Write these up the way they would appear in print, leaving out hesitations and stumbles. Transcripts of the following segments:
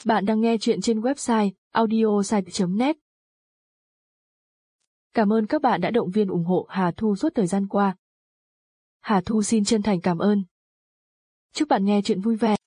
Bạn đang nghe chuyện trên website audiosite.net. Cảm ơn các bạn đã động viên ủng hộ Hà Thu suốt thời gian qua. Hà Thu xin chân thành cảm ơn. Chúc bạn nghe chuyện vui vẻ.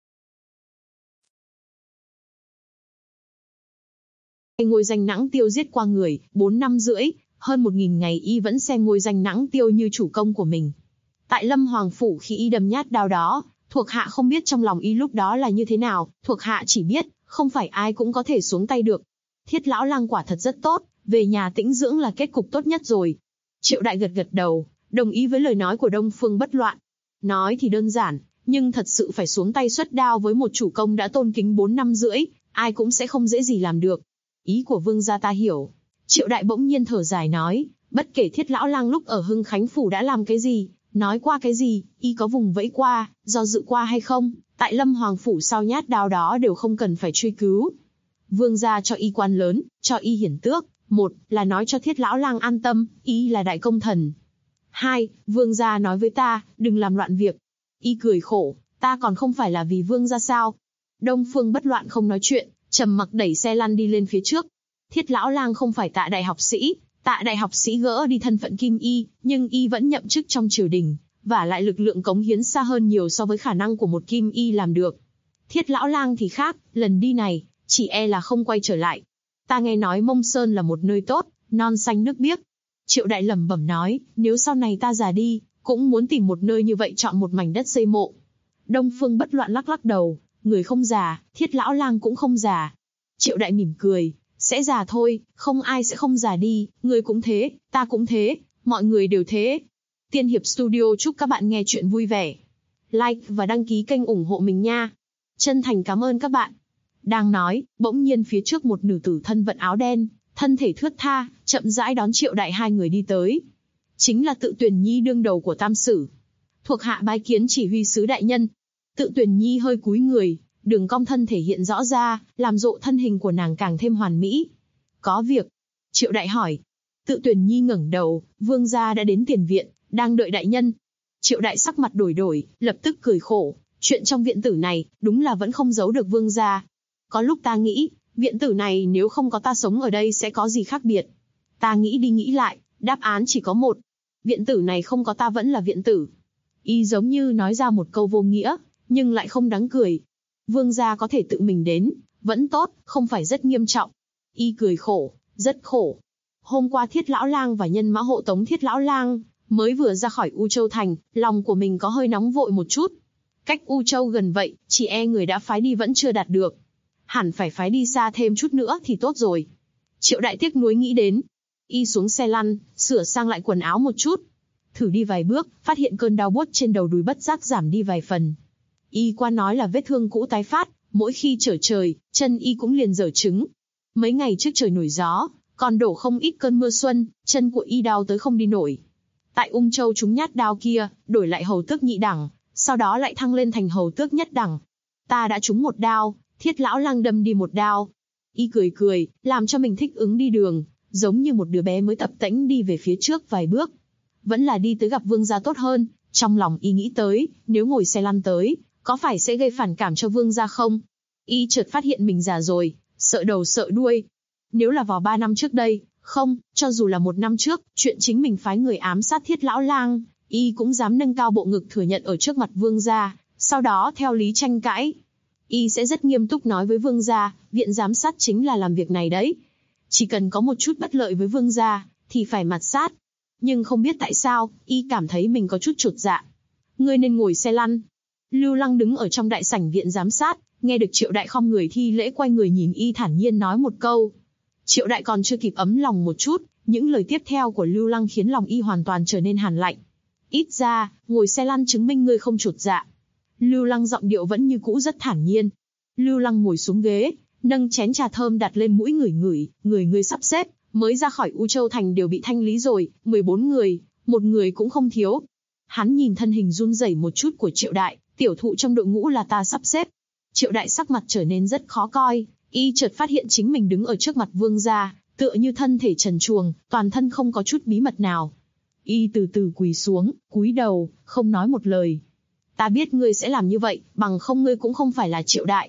Ngôi danh Nãng Tiêu giết qua người, 4 năm rưỡi, hơn 1000 ngày y vẫn xem ngôi danh Nãng Tiêu như chủ công của mình. Tại Lâm Hoàng Phủ khi y đâm nhát đao đó, thuộc hạ không biết trong lòng y lúc đó là như thế nào, thuộc hạ chỉ biết, không phải ai cũng có thể xuống tay được. Thiết lão lang quả thật rất tốt, về nhà tĩnh dưỡng là kết cục tốt nhất rồi. Triệu Đại gật gật đầu, đồng ý với lời nói của Đông Phương Bất Loạn. Nói thì đơn giản, nhưng thật sự phải xuống tay xuất đao với một chủ công đã tôn kính 4 năm rưỡi, ai cũng sẽ không dễ gì làm được. Ý của vương gia ta hiểu. Triệu Đại bỗng nhiên thở dài nói, bất kể Thiết lão lang lúc ở Hưng Khánh Phủ đã làm cái gì, nói qua cái gì, y có vùng vẫy qua, do dự qua hay không, tại Lâm Hoàng Phủ sau nhát đao đó đều không cần phải truy cứu. Vương gia cho y quan lớn, cho y hiển tước, một là nói cho Thiết lão lang an tâm, y là đại công thần. Hai, vương gia nói với ta, đừng làm loạn việc. Y cười khổ, ta còn không phải là vì vương gia sao? Đông Phương Bất Loạn không nói chuyện, trầm mặc đẩy xe lăn đi lên phía trước. Thiết lão lang không phải Tạ đại học sĩ, Tạ đại học sĩ gỡ đi thân phận kim y, nhưng y vẫn nhậm chức trong triều đình, và lại lực lượng cống hiến xa hơn nhiều so với khả năng của một kim y làm được. Thiết lão lang thì khác, lần đi này, chỉ e là không quay trở lại. Ta nghe nói Mông Sơn là một nơi tốt, non xanh nước biếc. Triệu Đại lẩm bẩm nói, nếu sau này ta già đi, cũng muốn tìm một nơi như vậy, chọn một mảnh đất xây mộ. Đông Phương Bất Loạn lắc lắc đầu, người không già, Thiết lão lang cũng không già. Triệu Đại mỉm cười, sẽ già thôi, không ai sẽ không già đi, người cũng thế, ta cũng thế, mọi người đều thế. Tiên Hiệp Studio chúc các bạn nghe chuyện vui vẻ. Like và đăng ký kênh ủng hộ mình nha. Chân thành cảm ơn các bạn. Đang nói, bỗng nhiên phía trước một nữ tử thân vận áo đen, thân thể thướt tha, chậm rãi đón Triệu Đại hai người đi tới. Chính là Tự Tuyển Nhi đương đầu của Tam Sử. Thuộc hạ bái kiến chỉ huy sứ đại nhân. Tự Tuyển Nhi hơi cúi người, đường cong thân thể hiện rõ ra, làm rộ thân hình của nàng càng thêm hoàn mỹ. Có việc? Triệu Đại hỏi. Tự Tuyển Nhi ngẩng đầu, vương gia đã đến tiền viện, đang đợi đại nhân. Triệu Đại sắc mặt đổi đổi, lập tức cười khổ. Chuyện trong viện tử này, đúng là vẫn không giấu được vương gia. Có lúc ta nghĩ, viện tử này nếu không có ta sống ở đây sẽ có gì khác biệt. Ta nghĩ đi nghĩ lại, đáp án chỉ có một. Viện tử này không có ta vẫn là viện tử. Y giống như nói ra một câu vô nghĩa, nhưng lại không đáng cười. Vương gia có thể tự mình đến, vẫn tốt, không phải rất nghiêm trọng. Y cười khổ, rất khổ. Hôm qua Thiết lão lang và nhân mã hộ tống Thiết lão lang mới vừa ra khỏi U Châu thành, lòng của mình có hơi nóng vội một chút. Cách U Châu gần vậy, chỉ e người đã phái đi vẫn chưa đạt được. Hẳn phải phái đi xa thêm chút nữa thì tốt rồi. Triệu Đại tiếc nuối nghĩ đến. Y xuống xe lăn, sửa sang lại quần áo một chút. Thử đi vài bước, phát hiện cơn đau buốt trên đầu đùi bất giác giảm đi vài phần. Y qua nói là vết thương cũ tái phát, mỗi khi trở trời, chân y cũng liền dở trứng. Mấy ngày trước trời nổi gió, còn đổ không ít cơn mưa xuân, chân của y đau tới không đi nổi. Tại Ung Châu trúng nhát đao kia, đổi lại hầu tước nhị đẳng, sau đó lại thăng lên thành hầu tước nhất đẳng. Ta đã trúng một đao, Thiết lão lang đâm đi một đao. Y cười cười, làm cho mình thích ứng đi đường, giống như một đứa bé mới tập tễnh đi về phía trước vài bước. Vẫn là đi tới gặp vương gia tốt hơn. Trong lòng y nghĩ tới, nếu ngồi xe lăn tới, có phải sẽ gây phản cảm cho vương gia không? Y chợt phát hiện mình già rồi, sợ đầu sợ đuôi. Nếu là vào 3 năm trước đây, không, cho dù là 1 năm trước, chuyện chính mình phái người ám sát Thiết lão lang, y cũng dám nâng cao bộ ngực thừa nhận ở trước mặt vương gia, sau đó theo lý tranh cãi. Y sẽ rất nghiêm túc nói với vương gia, viện giám sát chính là làm việc này đấy. Chỉ cần có một chút bất lợi với vương gia, thì phải mặt sát. Nhưng không biết tại sao, y cảm thấy mình có chút chột dạ. Ngươi nên ngồi xe lăn. Lưu Lăng đứng ở trong đại sảnh viện giám sát, nghe được Triệu Đại không người thi lễ, quay người nhìn y thản nhiên nói một câu. Triệu Đại còn chưa kịp ấm lòng một chút, những lời tiếp theo của Lưu Lăng khiến lòng y hoàn toàn trở nên hàn lạnh. Ít ra, ngồi xe lăn chứng minh ngươi không chột dạ. Lưu Lăng giọng điệu vẫn như cũ rất thản nhiên. Lưu Lăng ngồi xuống ghế, nâng chén trà thơm đặt lên mũi ngửi, người sắp xếp, mới ra khỏi U Châu thành đều bị thanh lý rồi, 14 người, một người cũng không thiếu. Hắn nhìn thân hình run rẩy một chút của Triệu Đại, tiểu thụ trong đội ngũ là ta sắp xếp. Triệu Đại sắc mặt trở nên rất khó coi, y chợt phát hiện chính mình đứng ở trước mặt vương gia, tựa như thân thể trần truồng, toàn thân không có chút bí mật nào. Y từ từ quỳ xuống, cúi đầu, không nói một lời. Ta biết ngươi sẽ làm như vậy, bằng không ngươi cũng không phải là Triệu Đại.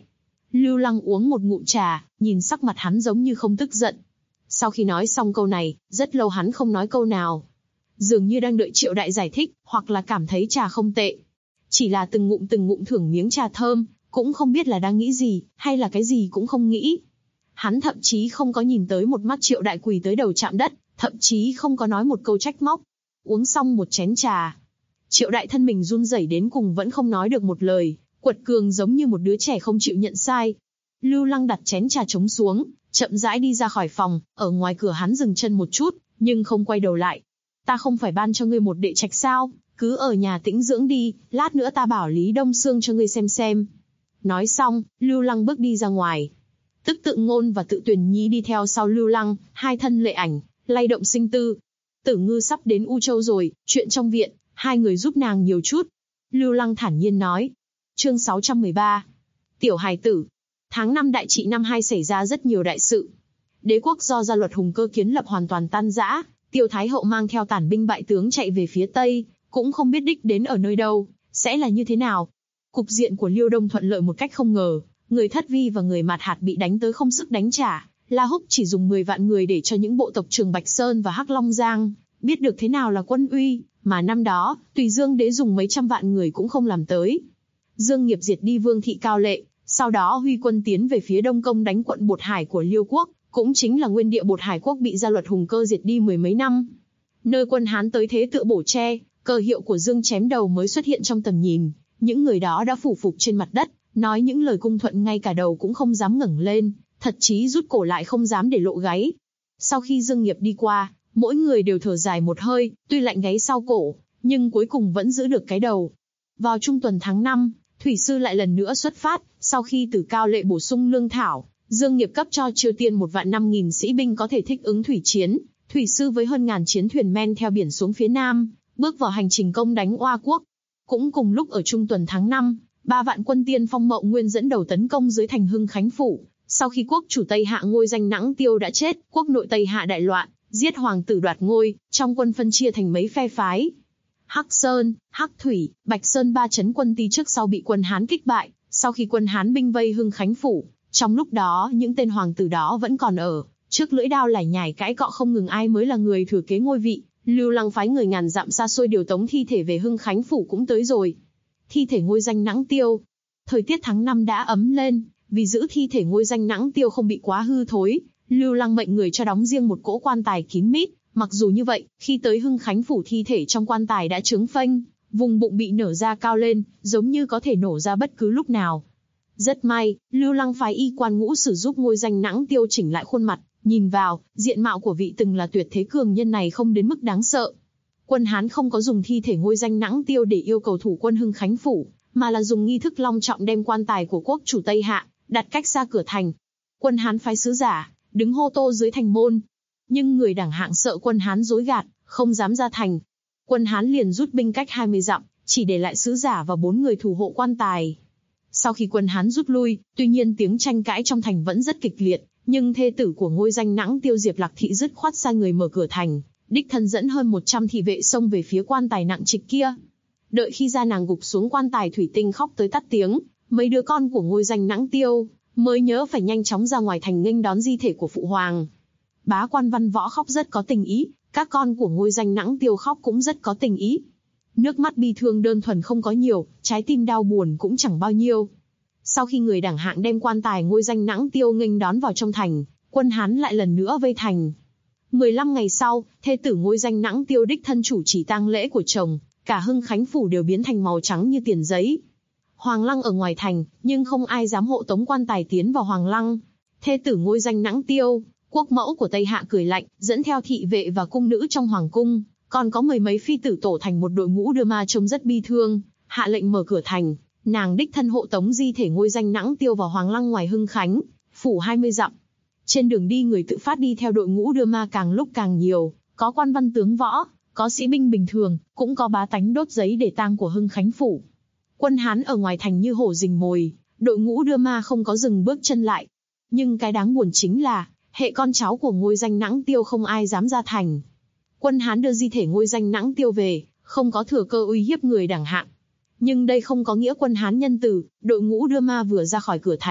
Lưu Lăng uống một ngụm trà, nhìn sắc mặt hắn giống như không tức giận. Sau khi nói xong câu này, rất lâu hắn không nói câu nào. Dường như đang đợi Triệu Đại giải thích, hoặc là cảm thấy trà không tệ. Chỉ là từng ngụm thưởng miếng trà thơm, cũng không biết là đang nghĩ gì, hay là cái gì cũng không nghĩ. Hắn thậm chí không có nhìn tới một mắt Triệu Đại quỳ tới đầu chạm đất, thậm chí không có nói một câu trách móc. Uống xong một chén trà, Triệu Đại thân mình run rẩy đến cùng vẫn không nói được một lời, quật cường giống như một đứa trẻ không chịu nhận sai. Lưu Lăng đặt chén trà trống xuống, chậm rãi đi ra khỏi phòng, ở ngoài cửa hắn dừng chân một chút, nhưng không quay đầu lại. Ta không phải ban cho ngươi một đệ trạch sao, cứ ở nhà tĩnh dưỡng đi, lát nữa ta bảo Lý Đông Sương cho ngươi xem. Nói xong, Lưu Lăng bước đi ra ngoài. Tức Tự Ngôn và Tự Tuyển Nhi đi theo sau Lưu Lăng, hai thân lệ ảnh, lay động sinh tư. Tử Ngư sắp đến U Châu rồi, chuyện trong viện, hai người giúp nàng nhiều chút. Lưu Lăng thản nhiên nói. Chương 613. Tiểu hài tử. Tháng 5 đại trị năm 2 xảy ra rất nhiều đại sự. Đế quốc do gia luật Hùng Cơ kiến lập hoàn toàn tan rã, Tiêu Thái Hậu mang theo tản binh bại tướng chạy về phía Tây, cũng không biết đích đến ở nơi đâu, sẽ là như thế nào. Cục diện của Liêu Đông thuận lợi một cách không ngờ, người Thất Vi và người Mạt Hạt bị đánh tới không sức đánh trả. La Húc chỉ dùng 10 vạn người để cho những bộ tộc Trường Bạch Sơn và Hắc Long Giang biết được thế nào là quân uy, mà năm đó, Tùy Dương Đế dùng mấy trăm vạn người cũng không làm tới. Dương Nghiệp diệt đi Vương thị Cao Lệ, sau đó huy quân tiến về phía đông công đánh quận Bột Hải của Liêu quốc, cũng chính là nguyên địa Bột Hải quốc bị gia luật Hùng Cơ diệt đi mười mấy năm. Nơi quân Hán tới thế tựa bổ tre, cờ hiệu của Dương chém đầu mới xuất hiện trong tầm nhìn, những người đó đã phủ phục trên mặt đất, nói những lời cung thuận ngay cả đầu cũng không dám ngẩng lên, thật chí rút cổ lại không dám để lộ gáy. Sau khi Dương Nghiệp đi qua, mỗi người đều thở dài một hơi, tuy lạnh gáy sau cổ, nhưng cuối cùng vẫn giữ được cái đầu. Vào trung tuần tháng 5, Thủy Sư lại lần nữa xuất phát, sau khi từ Cao Lệ bổ sung lương thảo, Dương Nghiệp cấp cho Triều Tiên 1.500.000 sĩ binh có thể thích ứng thủy chiến. Thủy Sư với hơn ngàn chiến thuyền men theo biển xuống phía Nam, bước vào hành trình công đánh Oa quốc. Cũng cùng lúc ở trung tuần tháng 5, 3 vạn quân tiên phong Mậu Nguyên dẫn đầu tấn công dưới thành Hưng Khánh Phủ. Sau khi quốc chủ Tây Hạ Ngôi Danh Nãng Tiêu đã chết, quốc nội Tây Hạ đại loạn, giết hoàng tử đoạt ngôi, trong quân phân chia thành mấy phe phái. Hắc Sơn, Hắc Thủy, Bạch Sơn ba trấn quân Ti trước sau bị quân Hán kích bại. Sau khi quân Hán binh vây Hưng Khánh Phủ, trong lúc đó những tên hoàng tử đó vẫn còn ở, trước lưỡi đao lải nhải cãi cọ không ngừng ai mới là người thừa kế ngôi vị. Lưu Lăng phái người ngàn dặm xa xôi điều tống thi thể về Hưng Khánh Phủ cũng tới rồi. Thi thể Ngôi Danh Nãng Tiêu. Thời tiết tháng 5 đã ấm lên, vì giữ thi thể Ngôi Danh Nãng Tiêu không bị quá hư thối, Lưu Lăng mệnh người cho đóng riêng một cỗ quan tài kín mít. Mặc dù như vậy, khi tới Hưng Khánh Phủ thi thể trong quan tài đã trướng phanh, vùng bụng bị nở ra cao lên, giống như có thể nổ ra bất cứ lúc nào. Rất may, Lưu Lăng phái y quan Ngũ Sử giúp Ngôi Danh Nãng Tiêu chỉnh lại khuôn mặt, nhìn vào, diện mạo của vị từng là tuyệt thế cường nhân này không đến mức đáng sợ. Quân Hán không có dùng thi thể Ngôi Danh Nãng Tiêu để yêu cầu thủ quân Hưng Khánh Phủ, mà là dùng nghi thức long trọng đem quan tài của quốc chủ Tây Hạ đặt cách xa cửa thành. Quân Hán phái sứ giả đứng hô tô dưới thành môn, nhưng người đẳng hạng sợ quân Hán dối gạt, không dám ra thành. Quân Hán liền rút binh cách 20 dặm, chỉ để lại sứ giả và 4 người thủ hộ quan tài. Sau khi quân Hán rút lui, tuy nhiên tiếng tranh cãi trong thành vẫn rất kịch liệt, nhưng thê tử của Ngôi Danh Nãng Tiêu Diệp Lạc Thị dứt khoát sai người mở cửa thành, đích thân dẫn hơn 100 thị vệ xông về phía quan tài nặng trịch kia. Đợi khi ra nàng gục xuống quan tài thủy tinh khóc tới tắt tiếng, mấy đứa con của Ngôi Danh Nãng Tiêu mới nhớ phải nhanh chóng ra ngoài thành nghênh đón di thể của phụ hoàng. Bá quan Văn Võ khóc rất có tình ý, các con của Ngôi Danh Nãng Tiêu khóc cũng rất có tình ý. Nước mắt bi thương đơn thuần không có nhiều, trái tim đau buồn cũng chẳng bao nhiêu. Sau khi người đẳng hạng đem quan tài Ngôi Danh Nãng Tiêu nghênh đón vào trong thành, quân Hán lại lần nữa vây thành. 15 ngày sau, thê tử Ngôi Danh Nãng Tiêu đích thân chủ trì tang lễ của chồng, cả Hưng Khánh Phủ đều biến thành màu trắng như tiền giấy. Hoàng lăng ở ngoài thành, nhưng không ai dám hộ tống quan tài tiến vào hoàng lăng. Thê tử Ngôi Danh Nãng Tiêu, quốc mẫu của Tây Hạ cười lạnh, dẫn theo thị vệ và cung nữ trong hoàng cung, còn có mười mấy phi tử tổ thành một đội ngũ đưa ma trông rất bi thương, hạ lệnh mở cửa thành, nàng đích thân hộ tống di thể Ngôi Danh Nãng Tiêu vào hoàng lăng ngoài Hưng Khánh Phủ 20 dặm. Trên đường đi người tự phát đi theo đội ngũ đưa ma càng lúc càng nhiều, có quan văn tướng võ, có sĩ binh bình thường, cũng có bá tánh đốt giấy để tang của Hưng Khánh Phủ. Quân Hán ở ngoài thành như hổ rình mồi, đội ngũ đưa ma không có dừng bước chân lại. Nhưng cái đáng buồn chính là, hệ con cháu của Ngôi Danh Nãng Tiêu không ai dám ra thành. Quân Hán đưa di thể Ngôi Danh Nãng Tiêu về, không có thừa cơ uy hiếp người đẳng hạng. Nhưng đây không có nghĩa quân Hán nhân từ, đội ngũ đưa ma vừa ra khỏi cửa thành,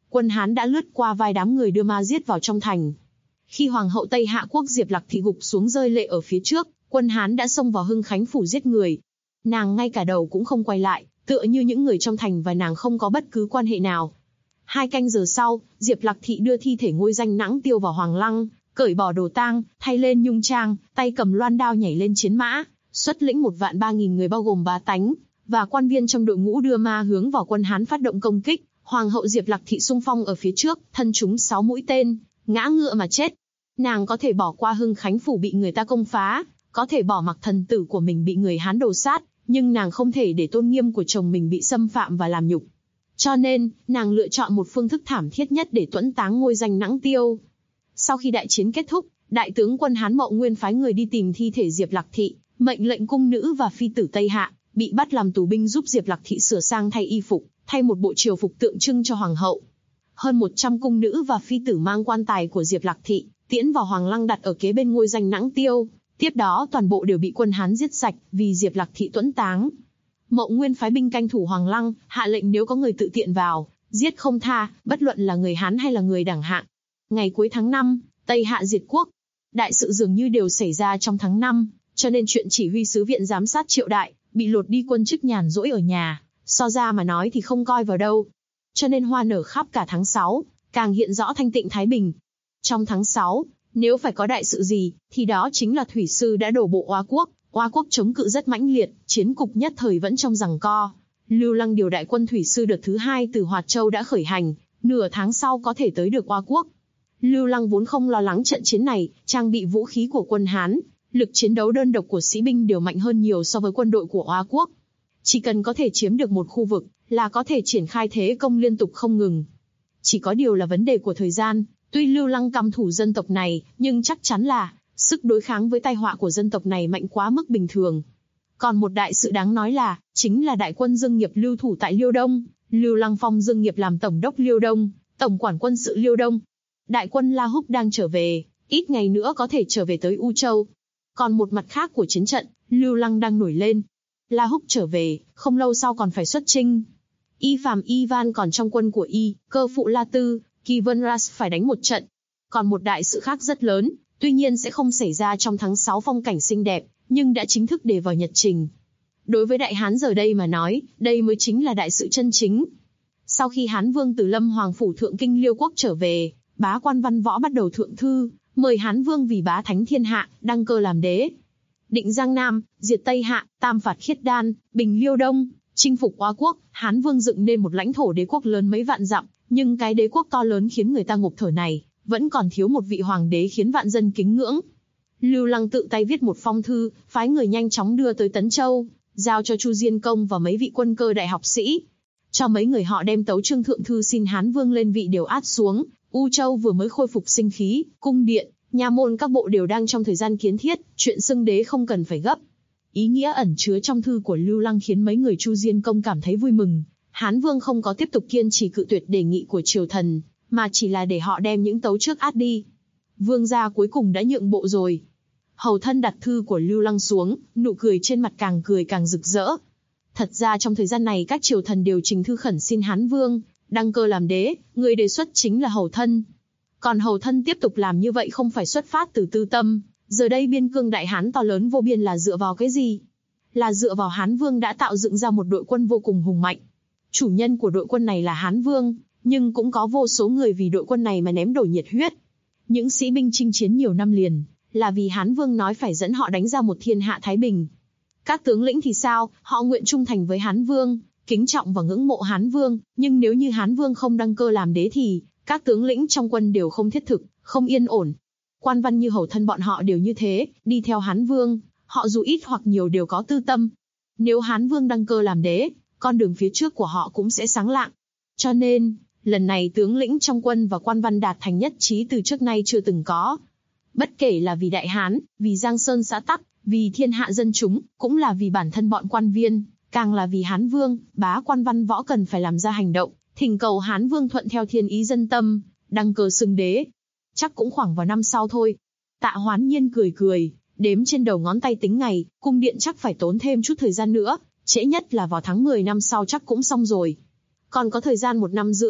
quân Hán đã lướt qua vai đám người đưa ma giết vào trong thành. Khi hoàng hậu Tây Hạ quốc Diệp Lạc Thị gục xuống rơi lệ ở phía trước, quân Hán đã xông vào Hưng Khánh phủ giết người. Nàng ngay cả đầu cũng không quay lại, tựa như những người trong thành và nàng không có bất cứ quan hệ nào. 2 canh giờ sau, Diệp Lạc Thị đưa thi thể Ngôi Danh Nãng Tiêu vào hoàng lăng, cởi bỏ đồ tang, thay lên nhung trang, tay cầm loan đao nhảy lên chiến mã, xuất lĩnh 1.300.000 người bao gồm bá tánh và quan viên trong đội ngũ đưa ma hướng vào quân Hán phát động công kích. Hoàng hậu Diệp Lạc Thị xung phong ở phía trước, thân trúng 6 mũi tên, ngã ngựa mà chết. Nàng có thể bỏ qua Hưng Khánh phủ bị người ta công phá, có thể bỏ mặc thần tử của mình bị người Hán đồ sát, nhưng nàng không thể để tôn nghiêm của chồng mình bị xâm phạm và làm nhục. Cho nên, nàng lựa chọn một phương thức thảm thiết nhất để tuẫn táng Ngôi Danh Nãng Tiêu. Sau khi đại chiến kết thúc, đại tướng quân Hán Mậu Nguyên phái người đi tìm thi thể Diệp Lạc Thị, mệnh lệnh cung nữ và phi tử Tây Hạ bị bắt làm tù binh giúp Diệp Lạc Thị sửa sang thay y phục, thay một bộ triều phục tượng trưng cho hoàng hậu. Hơn 100 cung nữ và phi tử mang quan tài của Diệp Lạc Thị tiễn vào hoàng lăng đặt ở kế bên Ngôi Danh Nãng Tiêu. Tiếp đó toàn bộ đều bị quân Hán giết sạch vì Diệp Lạc Thị tuẫn táng. Mậu Nguyên phái binh canh thủ hoàng lăng, hạ lệnh nếu có người tự tiện vào, giết không tha, bất luận là người Hán hay là người đẳng hạng. Ngày cuối tháng 5, Tây Hạ diệt quốc. Đại sự dường như đều xảy ra trong tháng 5, cho nên chuyện chỉ huy sứ viện giám sát Triệu Đại bị lột đi quân chức nhàn rỗi ở nhà, so ra mà nói thì không coi vào đâu. Cho nên hoa nở khắp cả tháng 6, càng hiện rõ thanh tịnh thái bình. Trong tháng 6, nếu phải có đại sự gì, thì đó chính là thủy sư đã đổ bộ Oa quốc. Oa quốc chống cự rất mãnh liệt, chiến cục nhất thời vẫn trong giằng co. Lưu Lăng điều đại quân thủy sư đợt thứ 2 từ Hoạt Châu đã khởi hành, nửa tháng sau có thể tới được Oa quốc. Lưu Lăng vốn không lo lắng trận chiến này, trang bị vũ khí của quân Hán, lực chiến đấu đơn độc của sĩ binh đều mạnh hơn nhiều so với quân đội của Oa quốc. Chỉ cần có thể chiếm được một khu vực, là có thể triển khai thế công liên tục không ngừng. Chỉ có điều là vấn đề của thời gian, tuy Lưu Lăng căm thù dân tộc này, nhưng chắc chắn là sức đối kháng với tai họa của dân tộc này mạnh quá mức bình thường. Còn một đại sự đáng nói là, chính là đại quân Dương Nghiệp lưu thủ tại Liêu Đông, Lưu Lăng phong Dương Nghiệp làm tổng đốc Liêu Đông, tổng quản quân sự Liêu Đông. Đại quân La Húc đang trở về, ít ngày nữa có thể trở về tới U Châu. Còn một mặt khác của chiến trận, Lưu Lăng đang nổi lên. La Húc trở về, không lâu sau còn phải xuất chinh. Y Phàm Ivan còn trong quân của Y, cơ phụ La Tư, Kỳ Vân Ras phải đánh một trận. Còn một đại sự khác rất lớn, tuy nhiên sẽ không xảy ra trong tháng 6 phong cảnh xinh đẹp, nhưng đã chính thức đề vào nhật trình. Đối với Đại Hán giờ đây mà nói, đây mới chính là đại sự chân chính. Sau khi Hán Vương từ Lâm Hoàng phủ thượng kinh Liêu quốc trở về, bá quan Văn Võ bắt đầu thượng thư, mời Hán Vương vì bá thánh thiên hạ, đăng cơ làm đế. Định Giang Nam, diệt Tây Hạ, tam phạt Khiết Đan, bình Liêu Đông, chinh phục Oa quốc, Hán Vương dựng nên một lãnh thổ đế quốc lớn mấy vạn dặm, nhưng cái đế quốc to lớn khiến người ta ngộp thở này, vẫn còn thiếu một vị hoàng đế khiến vạn dân kính ngưỡng. Lưu Lăng tự tay viết một phong thư, phái người nhanh chóng đưa tới Tấn Châu, giao cho Chu Diên Công và mấy vị quân cơ đại học sĩ. Cho mấy người họ đem tấu chương thượng thư xin Hán Vương lên vị đều át xuống. U Châu vừa mới khôi phục sinh khí, cung điện, nha môn các bộ đều đang trong thời gian kiến thiết, chuyện xưng đế không cần phải gấp. Ý nghĩa ẩn chứa trong thư của Lưu Lăng khiến mấy người Chu Diên Công cảm thấy vui mừng. Hán Vương không có tiếp tục kiên trì cự tuyệt đề nghị của triều thần, mà chỉ là để họ đem những tấu trước át đi. Vương gia cuối cùng đã nhượng bộ rồi. Hầu thân đặt thư của Lưu Lăng xuống, nụ cười trên mặt càng cười càng rực rỡ. Thật ra trong thời gian này các triều thần đều trình thư khẩn xin Hán Vương đăng cơ làm đế, người đề xuất chính là Hầu thân. Còn Hầu thân tiếp tục làm như vậy không phải xuất phát từ tư tâm, giờ đây biên cương Đại Hán to lớn vô biên là dựa vào cái gì? Là dựa vào Hán Vương đã tạo dựng ra một đội quân vô cùng hùng mạnh. Chủ nhân của đội quân này là Hán Vương, nhưng cũng có vô số người vì đội quân này mà ném đổ nhiệt huyết. Những sĩ binh chinh chiến nhiều năm liền, là vì Hán Vương nói phải dẫn họ đánh ra một thiên hạ thái bình. Các tướng lĩnh thì sao, họ nguyện trung thành với Hán Vương, kính trọng và ngưỡng mộ Hán Vương, nhưng nếu như Hán Vương không đăng cơ làm đế thì các tướng lĩnh trong quân đều không thiết thực, không yên ổn. Quan văn như Hầu thân bọn họ đều như thế, đi theo Hán Vương, họ dù ít hoặc nhiều đều có tư tâm. Nếu Hán Vương đăng cơ làm đế, con đường phía trước của họ cũng sẽ sáng lạng. Cho nên, lần này tướng lĩnh trong quân và quan văn đạt thành nhất trí từ trước nay chưa từng có. Bất kể là vì Đại Hán, vì Giang Sơn xã tắc, vì thiên hạ dân chúng, cũng là vì bản thân bọn quan viên, càng là vì Hán Vương, bá quan Văn Võ cần phải làm ra hành động, thỉnh cầu Hán Vương thuận theo thiên ý dân tâm, đăng cơ xưng đế. Chắc cũng khoảng vào năm sau thôi. Tạ Hoán Nhiên cười cười, đếm trên đầu ngón tay tính ngày, cung điện chắc phải tốn thêm chút thời gian nữa, trễ nhất là vào tháng 10 năm sau chắc cũng xong rồi. Còn có thời gian 1 năm rưỡi,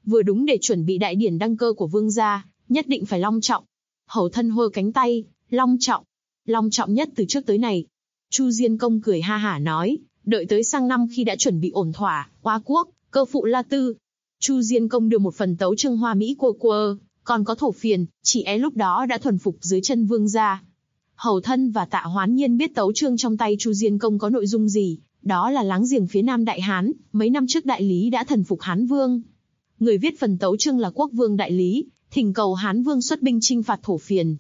vừa đúng để chuẩn bị đại điển đăng cơ của vương gia, nhất định phải long trọng. Hầu thân hơ cánh tay, long trọng nhất từ trước tới này. Chu Diên Công cười ha hả nói, đợi tới sang năm khi đã chuẩn bị ổn thỏa, Hoa Quốc, cơ phụ La Tư. Chu Diên Công đưa một phần tấu chương hoa mỹ quơ, còn có thổ phiền, chỉ lúc đó đã thuần phục dưới chân vương gia. Hầu thân và Tạ Hoán Nhiên biết tấu chương trong tay Chu Diên Công có nội dung gì, đó là láng giềng phía Nam Đại Hán, mấy năm trước Đại Lý đã thần phục Hán Vương. Người viết phần tấu chương là Quốc Vương Đại Lý, thỉnh cầu Hán Vương xuất binh chinh phạt thổ phiền.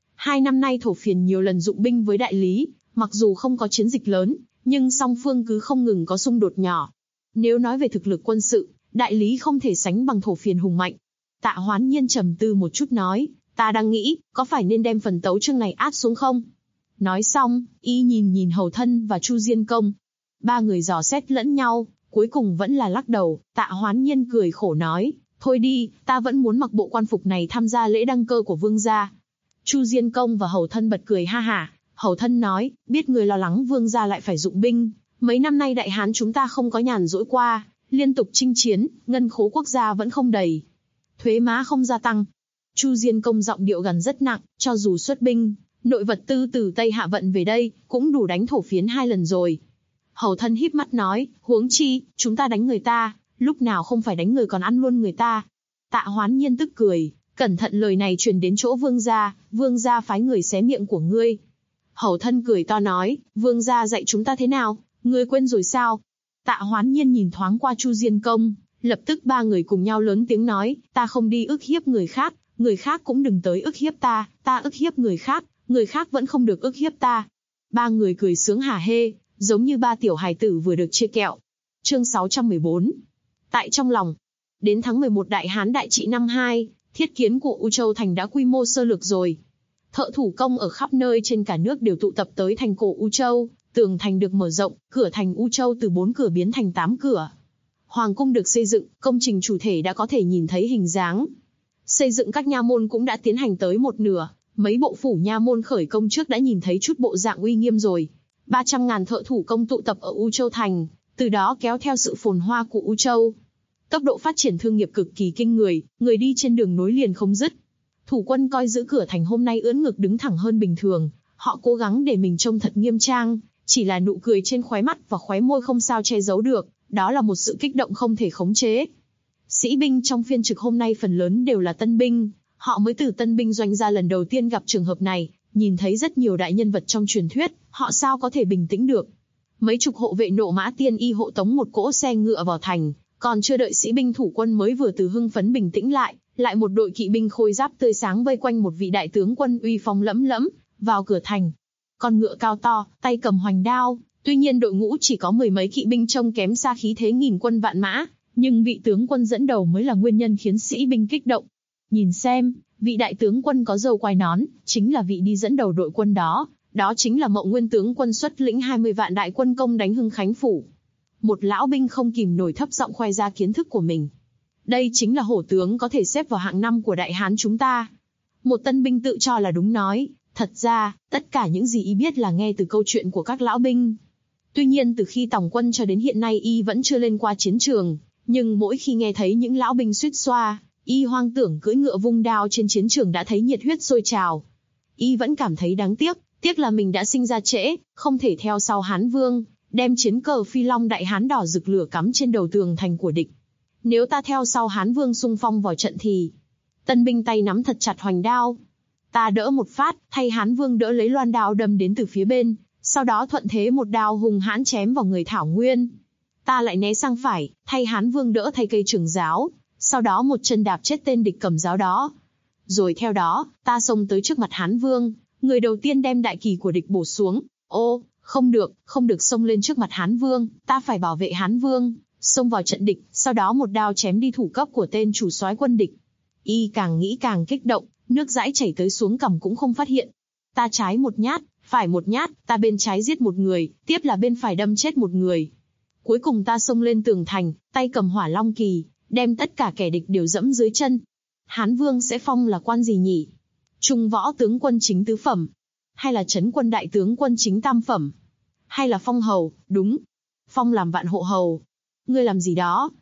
2 năm nay thổ phiền nhiều lần dụng binh với Đại Lý, mặc dù không có chiến dịch lớn, nhưng song phương cứ không ngừng có xung đột nhỏ. Nếu nói về thực lực quân sự, Đại Lý không thể sánh bằng thổ phiền hùng mạnh. Tạ Hoán Nhiên trầm tư một chút nói, ta đang nghĩ, có phải nên đem phần tấu chương này áp xuống không? Nói xong, y nhìn Hầu thân và Chu Diên Công. 3 người dò xét lẫn nhau, cuối cùng vẫn là lắc đầu. Tạ Hoán Nhiên cười khổ nói, thôi đi, ta vẫn muốn mặc bộ quan phục này tham gia lễ đăng cơ của vương gia. Chu Diên Công và Hầu thân bật cười ha hả. Hầu thân nói, biết người lo lắng vương gia lại phải dụng binh, mấy năm nay Đại Hán chúng ta không có nhàn rỗi qua, liên tục chinh chiến, ngân khố quốc gia vẫn không đầy, thuế má không gia tăng. Chu Diên Công giọng điệu gần rất nặng, cho dù xuất binh, nội vật tư từ Tây Hạ vận về đây, cũng đủ đánh thổ phiến 2 lần rồi. Hầu thân híp mắt nói, huống chi, chúng ta đánh người ta, lúc nào không phải đánh người còn ăn luôn người ta. Tạ Hoán Nhiên tức cười, cẩn thận lời này truyền đến chỗ vương gia phái người xé miệng của ngươi. Hầu thân cười to nói, vương gia dạy chúng ta thế nào, ngươi quên rồi sao? Tạ Hoán Nhiên nhìn thoáng qua Chu Diên Công, lập tức 3 người cùng nhau lớn tiếng nói, ta không đi ức hiếp người khác cũng đừng tới ức hiếp ta ức hiếp người khác vẫn không được ức hiếp ta. 3 người cười sướng hả hê, giống như 3 tiểu hài tử vừa được chia kẹo. Chương 614. Tại trong lòng. Đến tháng 11 Đại Hán Đại Trị năm 2, thiết kiến của U Châu Thành đã quy mô sơ lược rồi. Thợ thủ công ở khắp nơi trên cả nước đều tụ tập tới thành cổ U Châu, tường thành được mở rộng, cửa thành U Châu từ 4 cửa biến thành 8 cửa. Hoàng cung được xây dựng, công trình chủ thể đã có thể nhìn thấy hình dáng. Xây dựng các nha môn cũng đã tiến hành tới một nửa, mấy bộ phủ nha môn khởi công trước đã nhìn thấy chút bộ dạng uy nghiêm rồi. 300.000 thợ thủ công tụ tập ở U Châu Thành, từ đó kéo theo sự phồn hoa của U Châu. Tốc độ phát triển thương nghiệp cực kỳ kinh người, người đi trên đường nối liền không dứt. Thủ quân coi giữ cửa thành hôm nay ưỡn ngực đứng thẳng hơn bình thường, họ cố gắng để mình trông thật nghiêm trang, chỉ là nụ cười trên khóe mắt và khóe môi không sao che giấu được, đó là một sự kích động không thể khống chế. Sĩ binh trong phiên trực hôm nay phần lớn đều là tân binh, họ mới từ tân binh doanh ra lần đầu tiên gặp trường hợp này, nhìn thấy rất nhiều đại nhân vật trong truyền thuyết, họ sao có thể bình tĩnh được. Mấy chục hộ vệ nộ mã tiên y hộ tống một cỗ xe ngựa vào thành, còn chưa đợi sĩ binh thủ quân mới vừa từ hưng phấn bình tĩnh lại một đội kỵ binh khôi giáp tươi sáng vây quanh một vị đại tướng quân uy phong lẫm lẫm, vào cửa thành. Con ngựa cao to, tay cầm hoành đao, tuy nhiên đội ngũ chỉ có 10 mấy kỵ binh trông kém xa khí thế nghìn quân vạn mã, nhưng vị tướng quân dẫn đầu mới là nguyên nhân khiến sĩ binh kích động. Nhìn xem, vị đại tướng quân có râu quai nón, chính là vị đi dẫn đầu đội quân đó chính là Mậu Nguyên tướng quân xuất lĩnh 20 vạn đại quân công đánh Hưng Khánh phủ. Một lão binh không kìm nổi thấp giọng khoe ra kiến thức của mình. Đây chính là hổ tướng có thể xếp vào hạng 5 của Đại Hán chúng ta. Một tân binh tự cho là đúng nói, thật ra, tất cả những gì y biết là nghe từ câu chuyện của các lão binh. Tuy nhiên từ khi tòng quân cho đến hiện nay y vẫn chưa lên qua chiến trường, nhưng mỗi khi nghe thấy những lão binh suýt xoa, y hoang tưởng cưỡi ngựa vung đao trên chiến trường đã thấy nhiệt huyết sôi trào. Y vẫn cảm thấy đáng tiếc là mình đã sinh ra trễ, không thể theo sau Hán Vương, đem chiến cờ Phi Long Đại Hán đỏ rực lửa cắm trên đầu tường thành của địch. Nếu ta theo sau Hán Vương xung phong vào trận thì... Tân binh tay nắm thật chặt hoành đao. Ta đỡ một phát, thay Hán Vương đỡ lấy loan đao đâm đến từ phía bên, sau đó thuận thế một đao hùng hãn chém vào người Thảo Nguyên. Ta lại né sang phải, thay Hán Vương đỡ thay cây trường giáo, sau đó một chân đạp chết tên địch cầm giáo đó. Rồi theo đó, ta xông tới trước mặt Hán Vương, người đầu tiên đem đại kỳ của địch bổ xuống. Ô, không được xông lên trước mặt Hán Vương, ta phải bảo vệ Hán Vương, xông vào trận địch, sau đó một đao chém đi thủ cấp của tên chủ soái quân địch. Y càng nghĩ càng kích động, nước dãi chảy tới xuống cằm cũng không phát hiện. Ta trái một nhát, phải một nhát, ta bên trái giết một người, tiếp là bên phải đâm chết một người. Cuối cùng ta xông lên tường thành, tay cầm hỏa long kỳ, đem tất cả kẻ địch đều dẫm dưới chân. Hán Vương sẽ phong là quan gì nhỉ? Trung võ tướng quân chính tứ phẩm? Hay là trấn quân đại tướng quân chính tam phẩm? Hay là phong hầu? Đúng, phong làm vạn hộ hầu. Ngươi làm gì đó?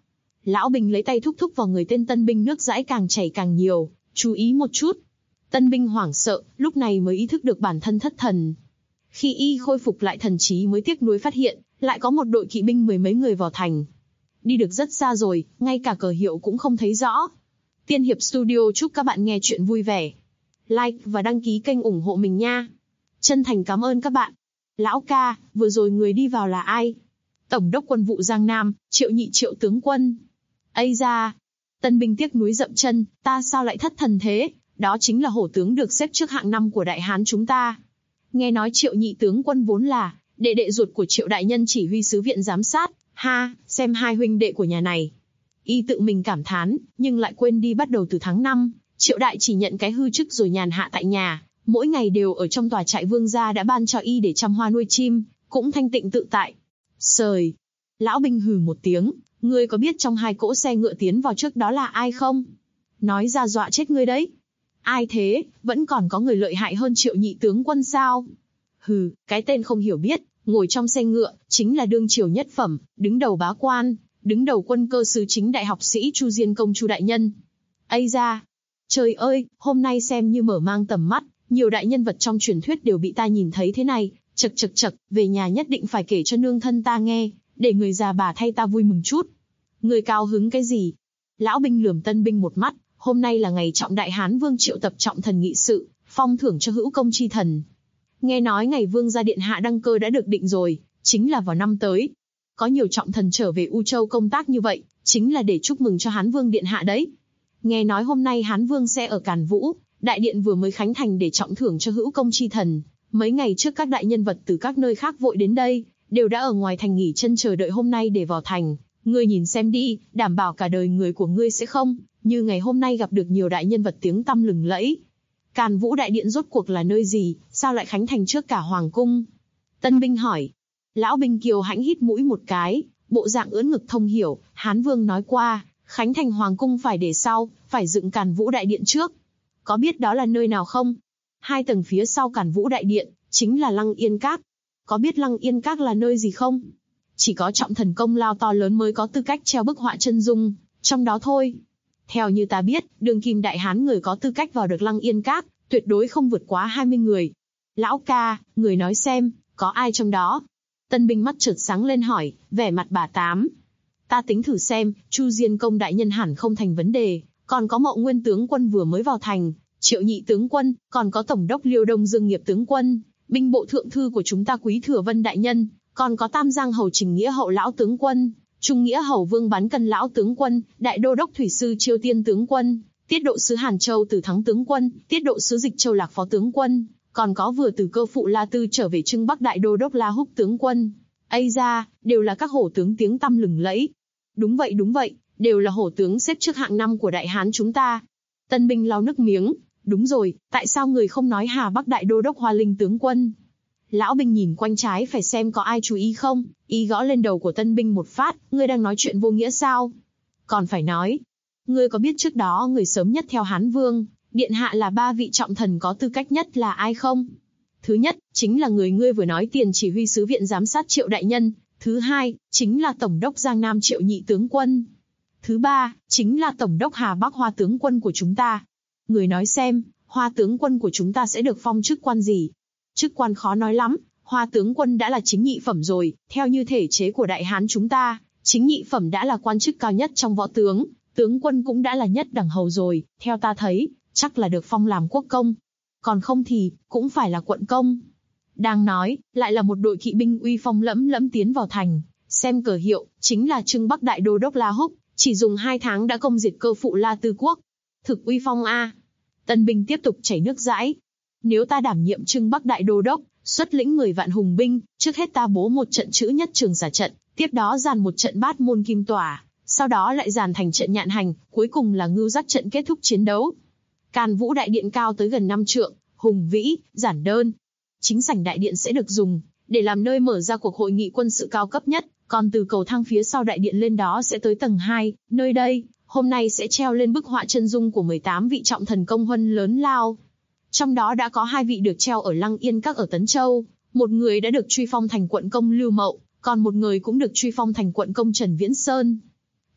Lão Bình lấy tay thúc thúc vào người tên tân binh, nước dãi càng chảy càng nhiều, chú ý một chút. Tân binh hoảng sợ, lúc này mới ý thức được bản thân thất thần. Khi y khôi phục lại thần trí mới tiếc nuối phát hiện, lại có một đội kỵ binh mười mấy người vào thành. Đi được rất xa rồi, ngay cả cờ hiệu cũng không thấy rõ. Tiên Hiệp Studio chúc các bạn nghe chuyện vui vẻ. Like và đăng ký kênh ủng hộ mình nha. Chân thành cảm ơn các bạn. Lão ca, vừa rồi người đi vào là ai? Tổng đốc quân vụ Giang Nam, Triệu Nhị Triệu tướng quân. Ây da! Tân binh tiếc núi dậm chân, ta sao lại thất thần thế? Đó chính là hổ tướng được xếp trước hạng 5 của Đại Hán chúng ta. Nghe nói Triệu Nhị tướng quân vốn là đệ đệ ruột của Triệu đại nhân chỉ huy sứ viện giám sát. Ha, xem hai huynh đệ của nhà này. Y tự mình cảm thán, nhưng lại quên đi bắt đầu từ tháng 5, Triệu đại chỉ nhận cái hư chức rồi nhàn hạ tại nhà, mỗi ngày đều ở trong tòa trại vương gia đã ban cho y để chăm hoa nuôi chim, cũng thanh tịnh tự tại. Sời! Lão binh hừ một tiếng, ngươi có biết trong hai cỗ xe ngựa tiến vào trước đó là ai không? Nói ra dọa chết ngươi đấy. Ai thế, vẫn còn có người lợi hại hơn Triệu Nhị tướng quân sao? Hừ, cái tên không hiểu biết, ngồi trong xe ngựa, chính là đương triều nhất phẩm, đứng đầu bá quan, đứng đầu quân cơ sứ chính đại học sĩ Chu Diên Công Chu đại nhân. Ây da! Trời ơi, hôm nay xem như mở mang tầm mắt, nhiều đại nhân vật trong truyền thuyết đều bị ta nhìn thấy thế này, chậc, về nhà nhất định phải kể cho nương thân ta nghe, để người già bà thay ta vui mừng chút. Người cao hứng cái gì? Lão binh lườm tân binh một mắt, hôm nay là ngày trọng đại Hán Vương triệu tập trọng thần nghị sự, phong thưởng cho hữu công chi thần. Nghe nói ngày Vương gia điện hạ đăng cơ đã được định rồi, chính là vào năm tới. Có nhiều trọng thần trở về U Châu công tác như vậy, chính là để chúc mừng cho Hán Vương điện hạ đấy. Nghe nói hôm nay Hán Vương sẽ ở Càn Vũ, đại điện vừa mới khánh thành để trọng thưởng cho hữu công chi thần. Mấy ngày trước các đại nhân vật từ các nơi khác vội đến đây, đều đã ở ngoài thành nghỉ chân chờ đợi hôm nay để vào thành. Ngươi nhìn xem đi, đảm bảo cả đời người của ngươi sẽ không như ngày hôm nay gặp được nhiều đại nhân vật tiếng tăm lừng lẫy. Càn Vũ đại điện rốt cuộc là nơi gì, sao lại khánh thành trước cả hoàng cung? Tân binh hỏi. Lão binh kiêu hãnh hít mũi một cái, bộ dạng ưỡn ngực thông hiểu. Hán Vương nói qua, khánh thành hoàng cung phải để sau, phải dựng Càn Vũ đại điện trước. Có biết đó là nơi nào không? 2 tầng phía sau Càn Vũ đại điện chính là Lăng Yên Các. Có biết Lăng Yên Các là nơi gì không? Chỉ có trọng thần công lao to lớn mới có tư cách treo bức họa chân dung trong đó thôi. Theo như ta biết, đương kim đại hán người có tư cách vào được Lăng Yên Các, tuyệt đối không vượt quá 20 người. Lão ca, người nói xem, có ai trong đó? Tân binh mắt chợt sáng lên hỏi, vẻ mặt bà tám. Ta tính thử xem, Chu Diên Công đại nhân hẳn không thành vấn đề, còn có Mậu Nguyên tướng quân vừa mới vào thành, Triệu Nhị tướng quân, còn có tổng đốc Liêu Đông Dương Nghiệp tướng quân, binh bộ thượng thư của chúng ta Quý Thừa Vân đại nhân, còn có Tam Giang hầu Trình Nghĩa hậu lão tướng quân, Trung Nghĩa hầu Vương Bán Cân lão tướng quân, đại đô đốc thủy sư Chiêu Tiên tướng quân, tiết độ sứ Hàn Châu Từ Thắng tướng quân, tiết độ sứ Dịch Châu Lạc phó tướng quân, còn có vừa từ cơ phụ La Tư trở về Trưng Bắc đại đô đốc La Húc tướng quân. Ây da, đều là các hổ tướng tiếng tăm lừng lẫy. Đúng vậy, đều là hổ tướng xếp trước hạng 5 của đại hán chúng ta. Tân binh lau nước miếng. Đúng rồi, tại sao người không nói Hà Bắc đại đô đốc Hoa Linh tướng quân? Lão binh nhìn quanh trái phải xem có ai chú ý không, y gõ lên đầu của tân binh một phát, ngươi đang nói chuyện vô nghĩa sao? Còn phải nói, ngươi có biết trước đó người sớm nhất theo Hán Vương điện hạ là 3 vị trọng thần có tư cách nhất là ai không? Thứ nhất, chính là người ngươi vừa nói tiền chỉ huy sứ viện giám sát Triệu đại nhân, thứ hai, chính là tổng đốc Giang Nam Triệu Nhị tướng quân. Thứ ba, chính là tổng đốc Hà Bắc Hoa tướng quân của chúng ta. Người nói xem, Hoa tướng quân của chúng ta sẽ được phong chức quan gì? Chức quan khó nói lắm, Hoa tướng quân đã là chính nhị phẩm rồi, theo như thể chế của đại hán chúng ta, chính nhị phẩm đã là quan chức cao nhất trong võ tướng, tướng quân cũng đã là nhất đẳng hầu rồi, theo ta thấy, chắc là được phong làm quốc công. Còn không thì, cũng phải là quận công. Đang nói, lại là một đội kỵ binh uy phong lẫm lẫm tiến vào thành, xem cờ hiệu, chính là Trưng Bắc đại đô đốc La Húc, chỉ dùng 2 tháng đã công diệt cơ phụ La Tư quốc. Thực uy phong a. Tân binh tiếp tục chảy nước dãi. Nếu ta đảm nhiệm Trưng Bắc đại đô đốc, xuất lĩnh 10 vạn hùng binh, trước hết ta bố một trận chữ nhất trường giả trận, tiếp đó dàn một trận bát môn kim tỏa, sau đó lại dàn thành trận nhạn hành, cuối cùng là ngưu giác trận kết thúc chiến đấu. Càn Vũ đại điện cao tới gần 5 trượng, hùng vĩ, giản đơn. Chính sảnh đại điện sẽ được dùng để làm nơi mở ra cuộc hội nghị quân sự cao cấp nhất, còn từ cầu thang phía sau đại điện lên đó sẽ tới tầng 2, nơi đây, hôm nay sẽ treo lên bức họa chân dung của 18 vị trọng thần công huân lớn lao. Trong đó đã có 2 vị được treo ở Lăng Yên Các ở Tấn Châu, một người đã được truy phong thành quận công Lưu Mậu, còn một người cũng được truy phong thành quận công Trần Viễn Sơn.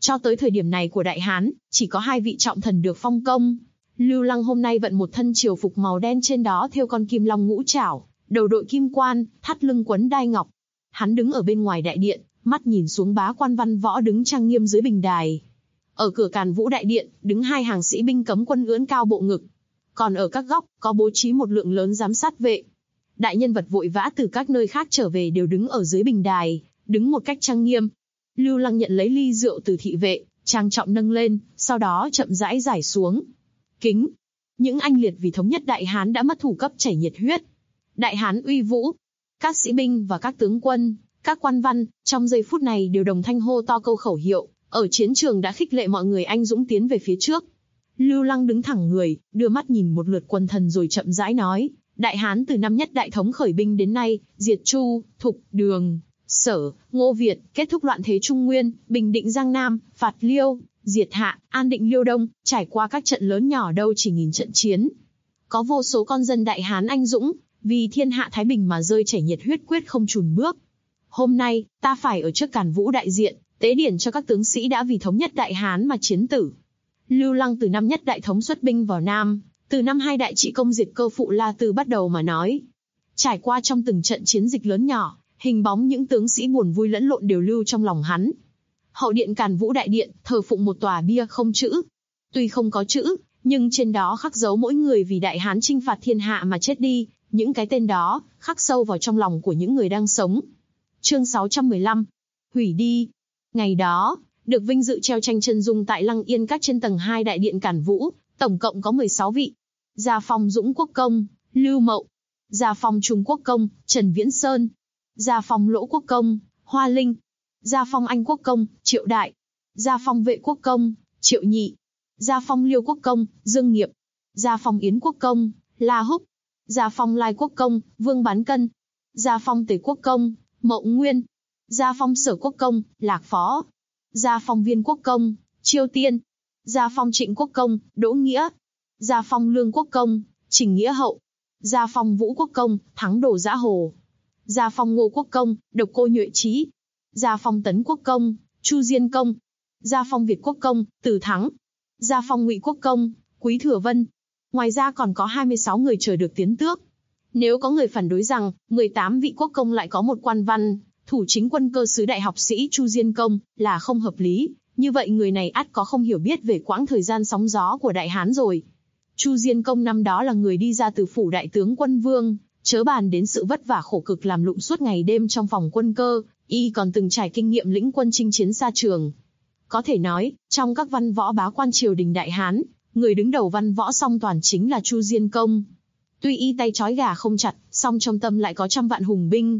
Cho tới thời điểm này của Đại Hán, chỉ có 2 vị trọng thần được phong công. Lưu Lăng hôm nay vận một thân triều phục màu đen, trên đó thêu con kim long ngũ trảo, đầu đội kim quan, thắt lưng quấn đai ngọc. Hắn đứng ở bên ngoài đại điện, mắt nhìn xuống bá quan văn võ đứng trang nghiêm dưới bình đài. Ở cửa Càn Vũ đại điện, đứng 2 hàng sĩ binh cấm quân ưỡn cao bộ ngực. Còn ở các góc, có bố trí một lượng lớn giám sát vệ. Đại nhân vật vội vã từ các nơi khác trở về đều đứng ở dưới bình đài, đứng một cách trang nghiêm. Lưu Lăng nhận lấy ly rượu từ thị vệ, trang trọng nâng lên, sau đó chậm rãi giải xuống. Kính! Những anh liệt vì thống nhất Đại Hán đã mất thủ cấp chảy nhiệt huyết. Đại Hán uy vũ! Các sĩ binh và các tướng quân, các quan văn, trong giây phút này đều đồng thanh hô to câu khẩu hiệu, ở chiến trường đã khích lệ mọi người anh dũng tiến về phía trước. Lưu Lăng đứng thẳng người, đưa mắt nhìn một lượt quần thần rồi chậm rãi nói, Đại Hán từ năm Nhất Đại Thống khởi binh đến nay, diệt Chu, Thục, Đường, Sở, Ngô Việt, kết thúc loạn thế Trung Nguyên, bình định Giang Nam, phạt Liêu, diệt Hạ, an định Liêu Đông, trải qua các trận lớn nhỏ đâu chỉ nghìn trận chiến. Có vô số con dân Đại Hán anh dũng, vì thiên hạ thái bình mà rơi chảy nhiệt huyết quyết không chùn bước. Hôm nay, ta phải ở trước Càn Vũ đại diện, tế điển cho các tướng sĩ đã vì thống nhất Đại Hán mà chiến tử. Lưu Lăng từ năm Nhất Đại Thống xuất binh vào Nam, từ năm 2 đại trị công diệt Cơ Phụ La Tư bắt đầu mà nói. Trải qua trong từng trận chiến dịch lớn nhỏ, hình bóng những tướng sĩ buồn vui lẫn lộn đều lưu trong lòng hắn. Hậu điện Càn Vũ đại điện, thờ phụng một tòa bia không chữ. Tuy không có chữ, nhưng trên đó khắc dấu mỗi người vì Đại Hán chinh phạt thiên hạ mà chết đi, những cái tên đó, khắc sâu vào trong lòng của những người đang sống. Chương 615. Hủy đi. Ngày đó, được vinh dự treo tranh chân dung tại Lăng Yên Các trên tầng 2 đại điện Càn Vũ, tổng cộng có 16 vị. Gia Phong Dũng Quốc Công, Lưu Mậu. Gia Phong Trung Quốc Công, Trần Viễn Sơn. Gia Phong Lỗ Quốc Công, Hoa Linh. Gia Phong Anh Quốc Công, Triệu Đại. Gia Phong Vệ Quốc Công, Triệu Nhị. Gia Phong Liêu Quốc Công, Dương Nghiệp. Gia Phong Yến Quốc Công, La Húc. Gia Phong Lai Quốc Công, Vương Bán Cân. Gia Phong Tề Quốc Công, Mậu Nguyên. Gia Phong Sở Quốc Công, Lạc Phó. Gia Phong Viên Quốc Công, Chiêu Tiên. Gia Phong Trịnh Quốc Công, Đỗ Nghĩa. Gia Phong Lương Quốc Công, Trình Nghĩa Hậu. Gia Phong Vũ Quốc Công, Thắng Đồ Dã Hồ. Gia Phong Ngô Quốc Công, Độc Cô Nhuệ Trí. Gia Phong Tấn Quốc Công, Chu Diên Công. Gia Phong Việt Quốc Công, Từ Thắng. Gia Phong Ngụy Quốc Công, Quý Thừa Vân. Ngoài ra còn có 26 người chờ được tiến tước. Nếu có người phản đối rằng 18 vị quốc công lại có một quan văn, thủ chính quân cơ sứ đại học sĩ Chu Diên Công, là không hợp lý, như vậy người này ắt có không hiểu biết về quãng thời gian sóng gió của Đại Hán rồi. Chu Diên Công năm đó là người đi ra từ phủ đại tướng quân vương, chớ bàn đến sự vất vả khổ cực làm lụng suốt ngày đêm trong phòng quân cơ, y còn từng trải kinh nghiệm lĩnh quân chinh chiến xa trường. Có thể nói, trong các văn võ bá quan triều đình Đại Hán, người đứng đầu văn võ song toàn chính là Chu Diên Công. Tuy y tay trói gà không chặt, song trong tâm lại có trăm vạn hùng binh.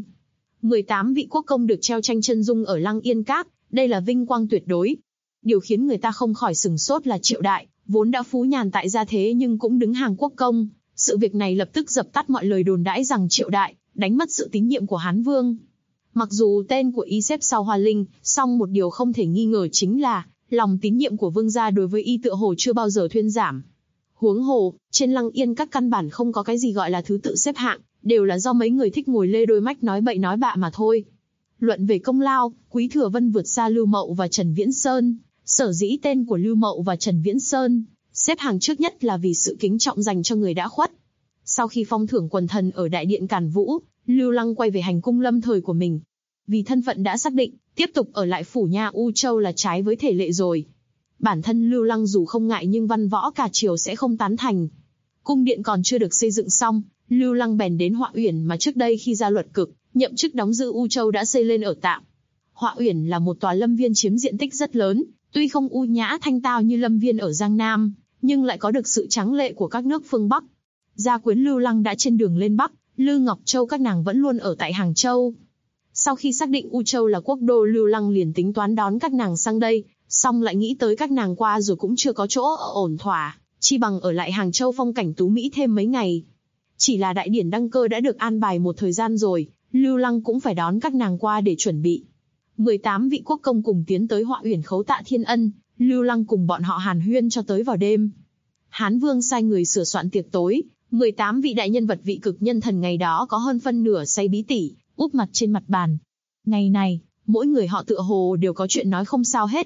18 vị quốc công được treo tranh chân dung ở Lăng Yên Các, đây là vinh quang tuyệt đối. Điều khiến người ta không khỏi sửng sốt là Triệu Đại, vốn đã phú nhàn tại gia thế nhưng cũng đứng hàng quốc công. Sự việc này lập tức dập tắt mọi lời đồn đãi rằng Triệu Đại đánh mất sự tín nhiệm của Hán Vương. Mặc dù tên của y xếp sau Hoa Linh, song một điều không thể nghi ngờ chính là lòng tín nhiệm của vương gia đối với y tựa hồ chưa bao giờ thuyên giảm. Huống hồ, trên Lăng Yên Các căn bản không có cái gì gọi là thứ tự xếp hạng, đều là do mấy người thích ngồi lê đôi mách nói bậy nói bạ mà thôi. Luận về công lao, Quý Thừa Vân vượt xa Lưu Mậu và Trần Viễn Sơn. Sở dĩ tên của Lưu Mậu và Trần Viễn Sơn xếp hàng trước nhất là vì sự kính trọng dành cho người đã khuất. Sau khi phong thưởng quần thần ở đại điện Càn Vũ, Lưu Lăng quay về hành cung lâm thời của mình. Vì thân phận đã xác định, tiếp tục ở lại phủ nha U Châu là trái với thể lệ rồi. Bản thân Lưu Lăng dù không ngại nhưng văn võ cả triều sẽ không tán thành. Cung điện còn chưa được xây dựng xong, Lưu Lăng bèn đến Họa Uyển mà trước đây khi ra luật cực, nhậm chức đóng giữ U Châu đã xây lên ở tạm. Họa Uyển là một tòa lâm viên chiếm diện tích rất lớn, tuy không u nhã thanh tao như lâm viên ở Giang Nam, nhưng lại có được sự tráng lệ của các nước phương Bắc. Gia quyến Lưu Lăng đã trên đường lên Bắc, Lư Ngọc Châu các nàng vẫn luôn ở tại Hàng Châu. Sau khi xác định U Châu là quốc đô, Lưu Lăng liền tính toán đón các nàng sang đây, song lại nghĩ tới các nàng qua rồi cũng chưa có chỗ ở ổn thỏa, chi bằng ở lại Hàng Châu phong cảnh tú mỹ thêm mấy ngày. Chỉ là đại điển đăng cơ đã được an bài một thời gian rồi, Lưu Lăng cũng phải đón các nàng qua để chuẩn bị. 18 vị quốc công cùng tiến tới Họa Uyển khấu tạ thiên ân, Lưu Lăng cùng bọn họ hàn huyên cho tới vào đêm. Hán Vương sai người sửa soạn tiệc tối, 18 vị đại nhân vật vị cực nhân thần ngày đó có hơn phân nửa say bí tỉ, úp mặt trên mặt bàn. Ngày này, mỗi người họ tựa hồ đều có chuyện nói không sao hết.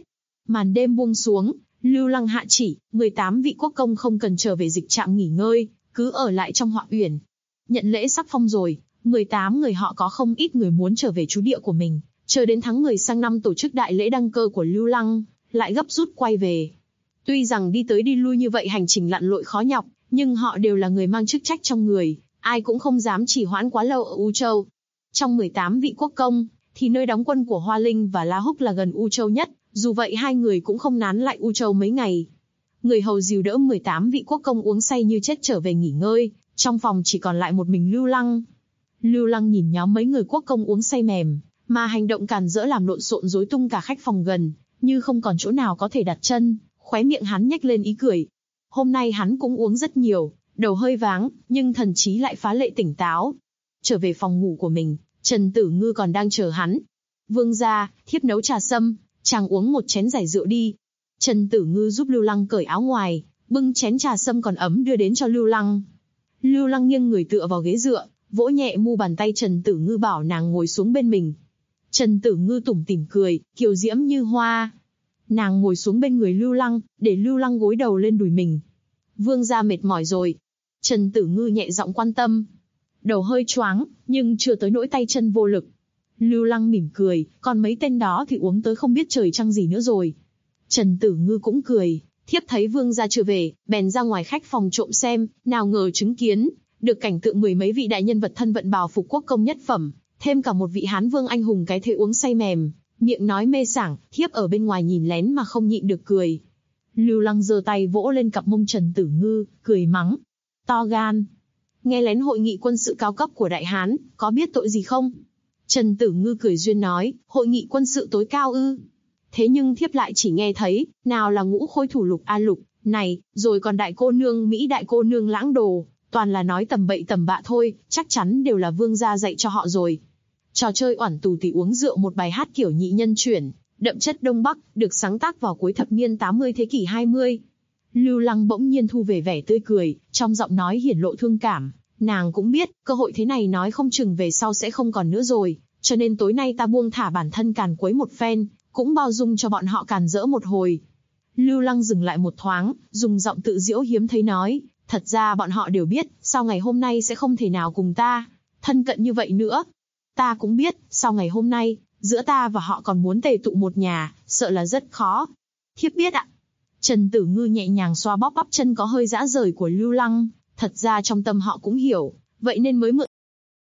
Màn đêm buông xuống, Lưu Lăng hạ chỉ, 18 vị quốc công không cần trở về dịch trạm nghỉ ngơi, cứ ở lại trong Họa Uyển. Nhận lễ sắc phong rồi, 18 người họ có không ít người muốn trở về trú địa của mình, chờ đến tháng 10 sang năm tổ chức đại lễ đăng cơ của Lưu Lăng, lại gấp rút quay về. Tuy rằng đi tới đi lui như vậy hành trình lặn lội khó nhọc, nhưng họ đều là người mang chức trách trong người, ai cũng không dám trì hoãn quá lâu ở U Châu. Trong 18 vị quốc công, thì nơi đóng quân của Hoa Linh và La Húc là gần U Châu nhất, dù vậy hai người cũng không nán lại U Châu mấy ngày. Người hầu dìu đỡ 18 vị quốc công uống say như chết trở về nghỉ ngơi, trong phòng chỉ còn lại một mình Lưu Lăng. Lưu Lăng nhìn nhóm mấy người quốc công uống say mềm, mà hành động càn rỡ làm lộn xộn rối tung cả khách phòng gần, như không còn chỗ nào có thể đặt chân, khóe miệng hắn nhếch lên ý cười. Hôm nay hắn cũng uống rất nhiều, đầu hơi váng, nhưng thần trí lại phá lệ tỉnh táo. Trở về phòng ngủ của mình, Trần Tử Ngư còn đang chờ hắn. Vương gia, thiếp nấu trà sâm, chàng uống một chén giải rượu đi. Trần Tử Ngư giúp Lưu Lăng cởi áo ngoài, bưng chén trà sâm còn ấm đưa đến cho Lưu Lăng. Lưu Lăng nghiêng người tựa vào ghế dựa, vỗ nhẹ mu bàn tay Trần Tử Ngư bảo nàng ngồi xuống bên mình. Trần Tử Ngư tủm tỉm cười, kiều diễm như hoa. Nàng ngồi xuống bên người Lưu Lăng, để Lưu Lăng gối đầu lên đùi mình. Vương gia mệt mỏi rồi. Trần Tử Ngư nhẹ giọng quan tâm. Đầu hơi choáng, nhưng chưa tới nỗi tay chân vô lực. Lưu Lăng mỉm cười, còn mấy tên đó thì uống tới không biết trời trăng gì nữa rồi. Trần Tử Ngư cũng cười, thiếp thấy vương gia chưa về, bèn ra ngoài khách phòng trộm xem, nào ngờ chứng kiến được cảnh tượng mười mấy vị đại nhân vật thân vận bào phục quốc công nhất phẩm, thêm cả một vị Hán vương anh hùng cái thế uống say mềm, miệng nói mê sảng, thiếp ở bên ngoài nhìn lén mà không nhịn được cười. Lưu Lăng giơ tay vỗ lên cặp mông Trần Tử Ngư, cười mắng. To gan. Nghe lén hội nghị quân sự cao cấp của Đại Hán, có biết tội gì không? Trần Tử Ngư cười duyên nói, hội nghị quân sự tối cao ư? Thế nhưng thiếp lại chỉ nghe thấy, nào là ngũ khôi thủ lục A Lục, này, rồi còn đại cô nương Mỹ đại cô nương Lãng Đồ, toàn là nói tầm bậy tầm bạ thôi, chắc chắn đều là vương gia dạy cho họ rồi. Trò chơi oản tù tì uống rượu một bài hát kiểu nhị nhân chuyển, đậm chất Đông Bắc, được sáng tác vào cuối thập niên 80 thế kỷ 20. Lưu Lăng bỗng nhiên thu về vẻ tươi cười, trong giọng nói hiển lộ thương cảm. Nàng cũng biết, cơ hội thế này nói không chừng về sau sẽ không còn nữa rồi, cho nên tối nay ta buông thả bản thân càn quấy một phen, cũng bao dung cho bọn họ càn rỡ một hồi. Lưu Lăng dừng lại một thoáng, dùng giọng tự giễu hiếm thấy nói, thật ra bọn họ đều biết, sau ngày hôm nay sẽ không thể nào cùng ta thân cận như vậy nữa. Ta cũng biết, sau ngày hôm nay, giữa ta và họ còn muốn tề tụ một nhà, sợ là rất khó. Thiếp biết ạ. Trần Tử Ngư nhẹ nhàng xoa bóp bắp chân có hơi rã rời của Lưu Lăng, thật ra trong tâm họ cũng hiểu, vậy nên mới mượn.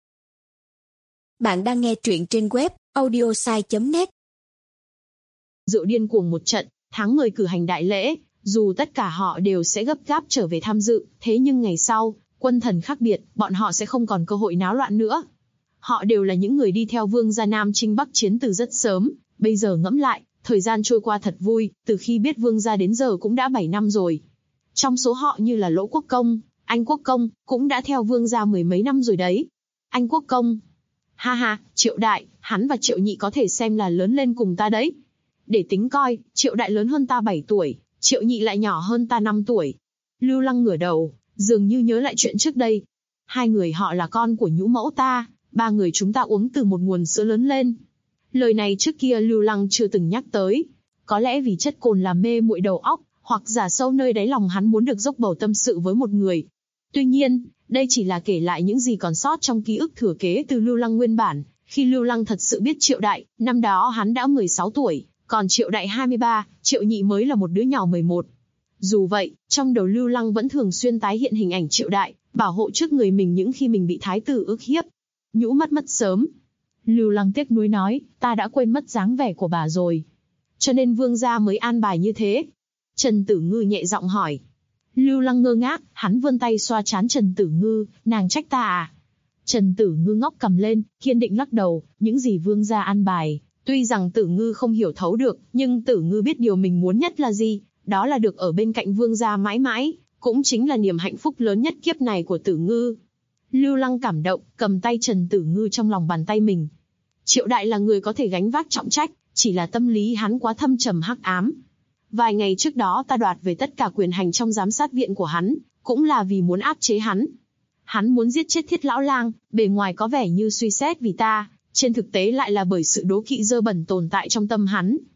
Bạn đang nghe truyện trên web audiosai.net. Rượu điên cuồng một trận, tháng 10 cử hành đại lễ, dù tất cả họ đều sẽ gấp gáp trở về tham dự, thế nhưng ngày sau, quân thần khác biệt, bọn họ sẽ không còn cơ hội náo loạn nữa. Họ đều là những người đi theo vương gia Nam chinh Bắc chiến từ rất sớm, bây giờ ngẫm lại, thời gian trôi qua thật vui, từ khi biết vương gia đến giờ cũng đã 7 năm rồi. Trong số họ như là Lỗ Quốc Công, Anh Quốc Công, cũng đã theo vương gia mười mấy năm rồi đấy. Anh Quốc Công, ha ha, Triệu Đại, hắn và Triệu Nhị có thể xem là lớn lên cùng ta đấy. Để tính coi, Triệu Đại lớn hơn ta 7 tuổi, Triệu Nhị lại nhỏ hơn ta 5 tuổi. Lưu Lăng ngửa đầu, dường như nhớ lại chuyện trước đây. Hai người họ là con của nhũ mẫu ta, ba người chúng ta uống từ một nguồn sữa lớn lên. Lời này trước kia Lưu Lăng chưa từng nhắc tới. Có lẽ vì chất cồn làm mê muội đầu óc, hoặc giả sâu nơi đáy lòng hắn muốn được dốc bầu tâm sự với một người. Tuy nhiên, đây chỉ là kể lại những gì còn sót trong ký ức thừa kế từ Lưu Lăng nguyên bản. Khi Lưu Lăng thật sự biết Triệu Đại, năm đó hắn đã 16 tuổi, còn Triệu Đại 23, Triệu Nhị mới là một đứa nhỏ 11. Dù vậy, trong đầu Lưu Lăng vẫn thường xuyên tái hiện hình ảnh Triệu Đại, bảo hộ trước người mình những khi mình bị thái tử ức hiếp. Nhũ mất sớm. Lưu Lăng tiếc nuối nói, ta đã quên mất dáng vẻ của bà rồi. Cho nên vương gia mới an bài như thế. Trần Tử Ngư nhẹ giọng hỏi. Lưu Lăng ngơ ngác, hắn vươn tay xoa trán Trần Tử Ngư, nàng trách ta à? Trần Tử Ngư ngóc cầm lên, kiên định lắc đầu, những gì vương gia an bài. Tuy rằng Tử Ngư không hiểu thấu được, nhưng Tử Ngư biết điều mình muốn nhất là gì, đó là được ở bên cạnh vương gia mãi mãi, cũng chính là niềm hạnh phúc lớn nhất kiếp này của Tử Ngư. Lưu Lăng cảm động, cầm tay Trần Tử Ngư trong lòng bàn tay mình. Triệu Đại là người có thể gánh vác trọng trách, chỉ là tâm lý hắn quá thâm trầm hắc ám. Vài ngày trước đó ta đoạt về tất cả quyền hành trong giám sát viện của hắn, cũng là vì muốn áp chế hắn. Hắn muốn giết chết Thiết Lão Lang, bề ngoài có vẻ như suy xét vì ta, trên thực tế lại là bởi sự đố kỵ dơ bẩn tồn tại trong tâm hắn.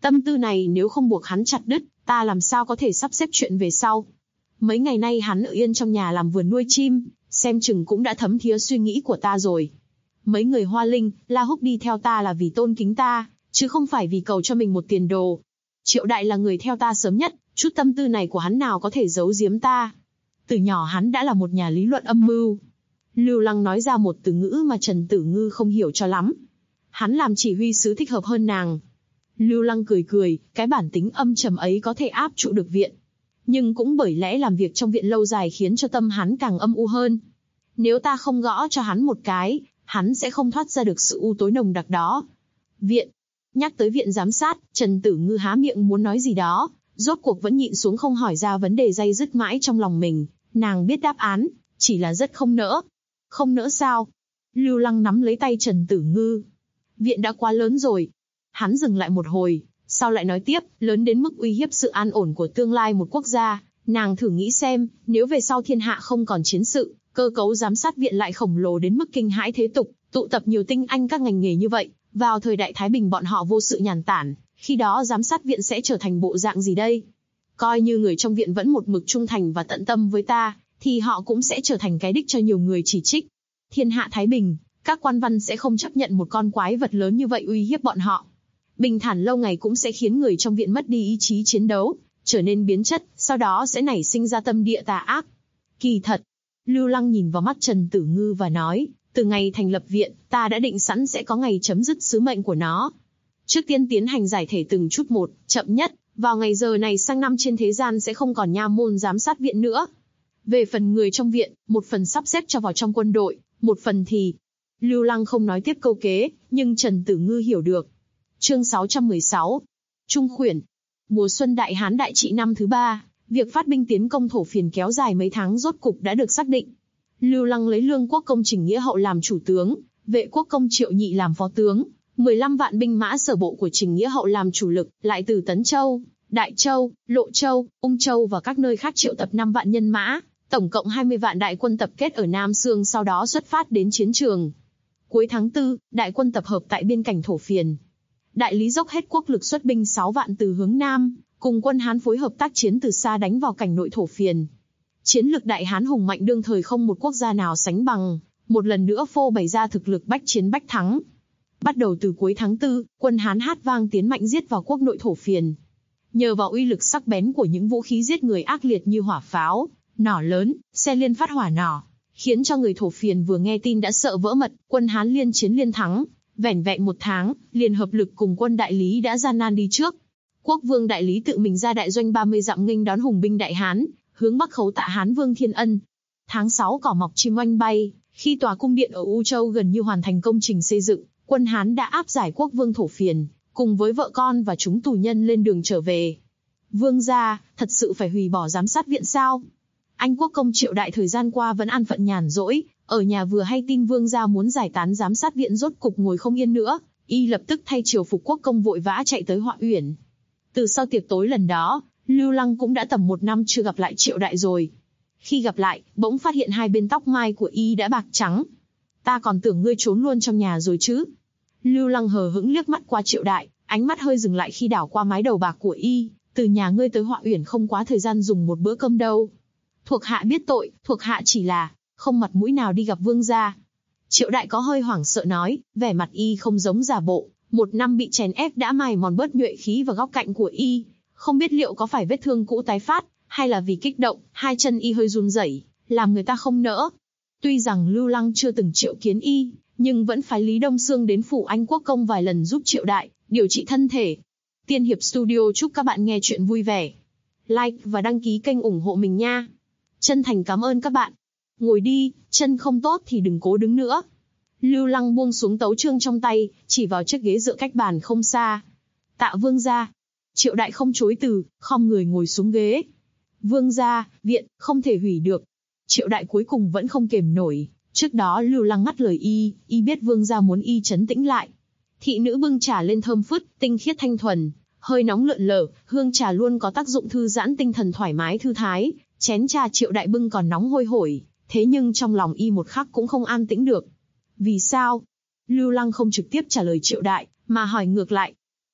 Tâm tư này nếu không buộc hắn chặt đứt, ta làm sao có thể sắp xếp chuyện về sau. Mấy ngày nay hắn ở yên trong nhà làm vườn nuôi chim, xem chừng cũng đã thấm thía suy nghĩ của ta rồi. Mấy người Hoa Linh, La Húc đi theo ta là vì tôn kính ta, chứ không phải vì cầu cho mình một tiền đồ. Triệu Đại là người theo ta sớm nhất, chút tâm tư này của hắn nào có thể giấu giếm ta. Từ nhỏ hắn đã là một nhà lý luận âm mưu. Lưu Lăng nói ra một từ ngữ mà Trần Tử Ngư không hiểu cho lắm. Hắn làm chỉ huy sứ thích hợp hơn nàng. Lưu Lăng cười cười, cái bản tính âm trầm ấy có thể áp trụ được viện. Nhưng cũng bởi lẽ làm việc trong viện lâu dài khiến cho tâm hắn càng âm u hơn. Nếu ta không gõ cho hắn một cái, hắn sẽ không thoát ra được sự u tối nồng đặc đó. Viện. Nhắc tới viện giám sát, Trần Tử Ngư há miệng muốn nói gì đó, rốt cuộc vẫn nhịn xuống không hỏi ra vấn đề day dứt mãi trong lòng mình. Nàng biết đáp án, chỉ là rất không nỡ. Không nỡ sao? Lưu Lăng nắm lấy tay Trần Tử Ngư. Viện đã quá lớn rồi. Hắn dừng lại một hồi, sau lại nói tiếp, lớn đến mức uy hiếp sự an ổn của tương lai một quốc gia. Nàng thử nghĩ xem, nếu về sau thiên hạ không còn chiến sự, cơ cấu giám sát viện lại khổng lồ đến mức kinh hãi thế tục, tụ tập nhiều tinh anh các ngành nghề như vậy, vào thời đại Thái Bình bọn họ vô sự nhàn tản, khi đó giám sát viện sẽ trở thành bộ dạng gì đây? Coi như người trong viện vẫn một mực trung thành và tận tâm với ta, thì họ cũng sẽ trở thành cái đích cho nhiều người chỉ trích. Thiên hạ Thái Bình, các quan văn sẽ không chấp nhận một con quái vật lớn như vậy uy hiếp bọn họ. Bình thản lâu ngày cũng sẽ khiến người trong viện mất đi ý chí chiến đấu, trở nên biến chất, sau đó sẽ nảy sinh ra tâm địa tà ác. Kỳ thật, Lưu Lăng nhìn vào mắt Trần Tử Ngư và nói, từ ngày thành lập viện, ta đã định sẵn sẽ có ngày chấm dứt sứ mệnh của nó. Trước tiên tiến hành giải thể từng chút một, chậm nhất, vào ngày giờ này sang năm trên thế gian sẽ không còn nha môn giám sát viện nữa. Về phần người trong viện, một phần sắp xếp cho vào trong quân đội, một phần thì... Lưu Lăng không nói tiếp câu kế, nhưng Trần Tử Ngư hiểu được. Chương 616. Trung khuyển. Mùa xuân Đại Hán đại trị năm thứ 3, việc phát binh tiến công thổ phiền kéo dài mấy tháng rốt cục đã được xác định. Lưu Lăng lấy Lương Quốc Công Trình Nghĩa Hậu làm chủ tướng, Vệ Quốc Công Triệu Nhị làm phó tướng, 15 vạn binh mã sở bộ của Trình Nghĩa Hậu làm chủ lực, lại từ Tấn Châu, Đại Châu, Lộ Châu, Ung Châu và các nơi khác triệu tập 5 vạn nhân mã, tổng cộng 20 vạn đại quân tập kết ở Nam Sương, sau đó xuất phát đến chiến trường. Cuối tháng 4, đại quân tập hợp tại biên cảnh thổ phiền. Đại lý dốc hết quốc lực xuất binh 6 vạn từ hướng Nam, cùng quân Hán phối hợp tác chiến từ xa đánh vào cảnh nội thổ phiền. Chiến lực Đại Hán hùng mạnh đương thời không một quốc gia nào sánh bằng, một lần nữa phô bày ra thực lực bách chiến bách thắng. Bắt đầu từ cuối tháng 4, quân Hán hát vang tiến mạnh giết vào quốc nội thổ phiền. Nhờ vào uy lực sắc bén của những vũ khí giết người ác liệt như hỏa pháo, nỏ lớn, xe liên phát hỏa nỏ, khiến cho người thổ phiền vừa nghe tin đã sợ vỡ mật. Quân Hán liên chiến liên thắng, vẻn vẹn một tháng, liền hợp lực cùng quân Đại Lý đã gian nan đi trước. Quốc vương Đại Lý tự mình ra đại doanh 30 dặm nghênh đón hùng binh Đại Hán, hướng bắc khấu tạ Hán vương Thiên Ân. Tháng 6 cỏ mọc chim oanh bay, khi tòa cung điện ở U Châu gần như hoàn thành công trình xây dựng, quân Hán đã áp giải quốc vương thổ phiền, cùng với vợ con và chúng tù nhân lên đường trở về. Vương gia, thật sự phải hủy bỏ giám sát viện sao? Anh quốc công Triệu Đại thời gian qua vẫn an phận nhàn rỗi, ở nhà vừa hay tin vương gia muốn giải tán giám sát viện rốt cục ngồi không yên nữa, y lập tức thay triều phục quốc công vội vã chạy tới Họa Uyển. Từ sau tiệc tối lần đó, Lưu Lăng cũng đã tầm 1 năm chưa gặp lại Triệu Đại rồi. Khi gặp lại, bỗng phát hiện hai bên tóc mai của y đã bạc trắng. Ta còn tưởng ngươi trốn luôn trong nhà rồi chứ. Lưu Lăng hờ hững liếc mắt qua Triệu Đại, ánh mắt hơi dừng lại khi đảo qua mái đầu bạc của y. Từ nhà ngươi tới Họa Uyển không quá thời gian dùng một bữa cơm đâu. Thuộc hạ biết tội, thuộc hạ chỉ là không mặt mũi nào đi gặp vương gia. Triệu Đại có hơi hoảng sợ nói, vẻ mặt y không giống giả bộ. 1 năm bị chèn ép đã mài mòn bớt nhuệ khí và góc cạnh của y. Không biết liệu có phải vết thương cũ tái phát, hay là vì kích động, hai chân y hơi run rẩy, làm người ta không nỡ. Tuy rằng Lưu Lăng chưa từng triệu kiến y, nhưng vẫn phái Lý Đông Xương đến phủ Anh quốc công vài lần giúp Triệu Đại điều trị thân thể. Tiên Hiệp Studio chúc các bạn nghe chuyện vui vẻ. Like và đăng ký kênh ủng hộ mình nha. Chân thành cảm ơn các bạn. Ngồi đi, chân không tốt thì đừng cố đứng nữa. Lưu Lăng buông xuống tấu chương trong tay, chỉ vào chiếc ghế dựa cách bàn không xa. Tạ vương gia. Triệu Đại không chối từ, khom người ngồi xuống ghế. Vương gia, viện, không thể hủy được. Triệu Đại cuối cùng vẫn không kềm nổi. Trước đó Lưu Lăng ngắt lời y biết vương gia muốn y trấn tĩnh lại. Thị nữ bưng trà lên thơm phức, tinh khiết thanh thuần, hơi nóng lượn lờ, hương trà luôn có tác dụng thư giãn tinh thần thoải mái thư thái. Chén trà Triệu Đại bưng còn nóng hôi hổi, thế nhưng trong lòng y một khắc cũng không an tĩnh được. Vì sao? Lưu Lăng không trực tiếp trả lời Triệu Đại, mà hỏi ngược lại. Viện,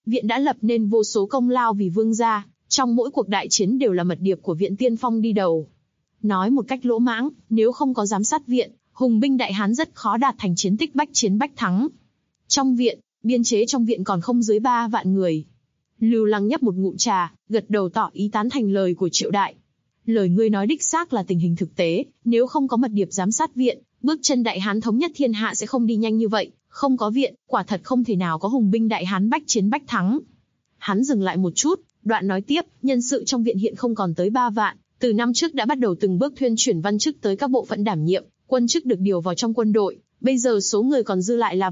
Viện đã lập nên vô số công lao vì vương gia, trong mỗi cuộc đại chiến đều là mật điệp của viện tiên phong đi đầu. Nói một cách lỗ mãng, nếu không có giám sát viện, hùng binh Đại Hán rất khó đạt thành chiến tích bách chiến bách thắng. Trong viện, biên chế trong viện còn không dưới 3 vạn người. Lưu Lăng nhấp một ngụm trà, gật đầu tỏ ý tán thành lời của Triệu Đại. Lời ngươi nói đích xác là tình hình thực tế, nếu không có mật điệp giám sát viện, bước chân Đại Hán thống nhất thiên hạ sẽ không đi nhanh như vậy, không có viện, quả thật không thể nào có hùng binh Đại Hán bách chiến bách thắng. Hắn dừng lại một chút, đoạn nói tiếp, nhân sự trong viện hiện không còn tới 3 vạn, từ năm trước đã bắt đầu từng bước thuyên chuyển văn chức tới các bộ phận đảm nhiệm, quân chức được điều vào trong quân đội, bây giờ số người còn dư lại là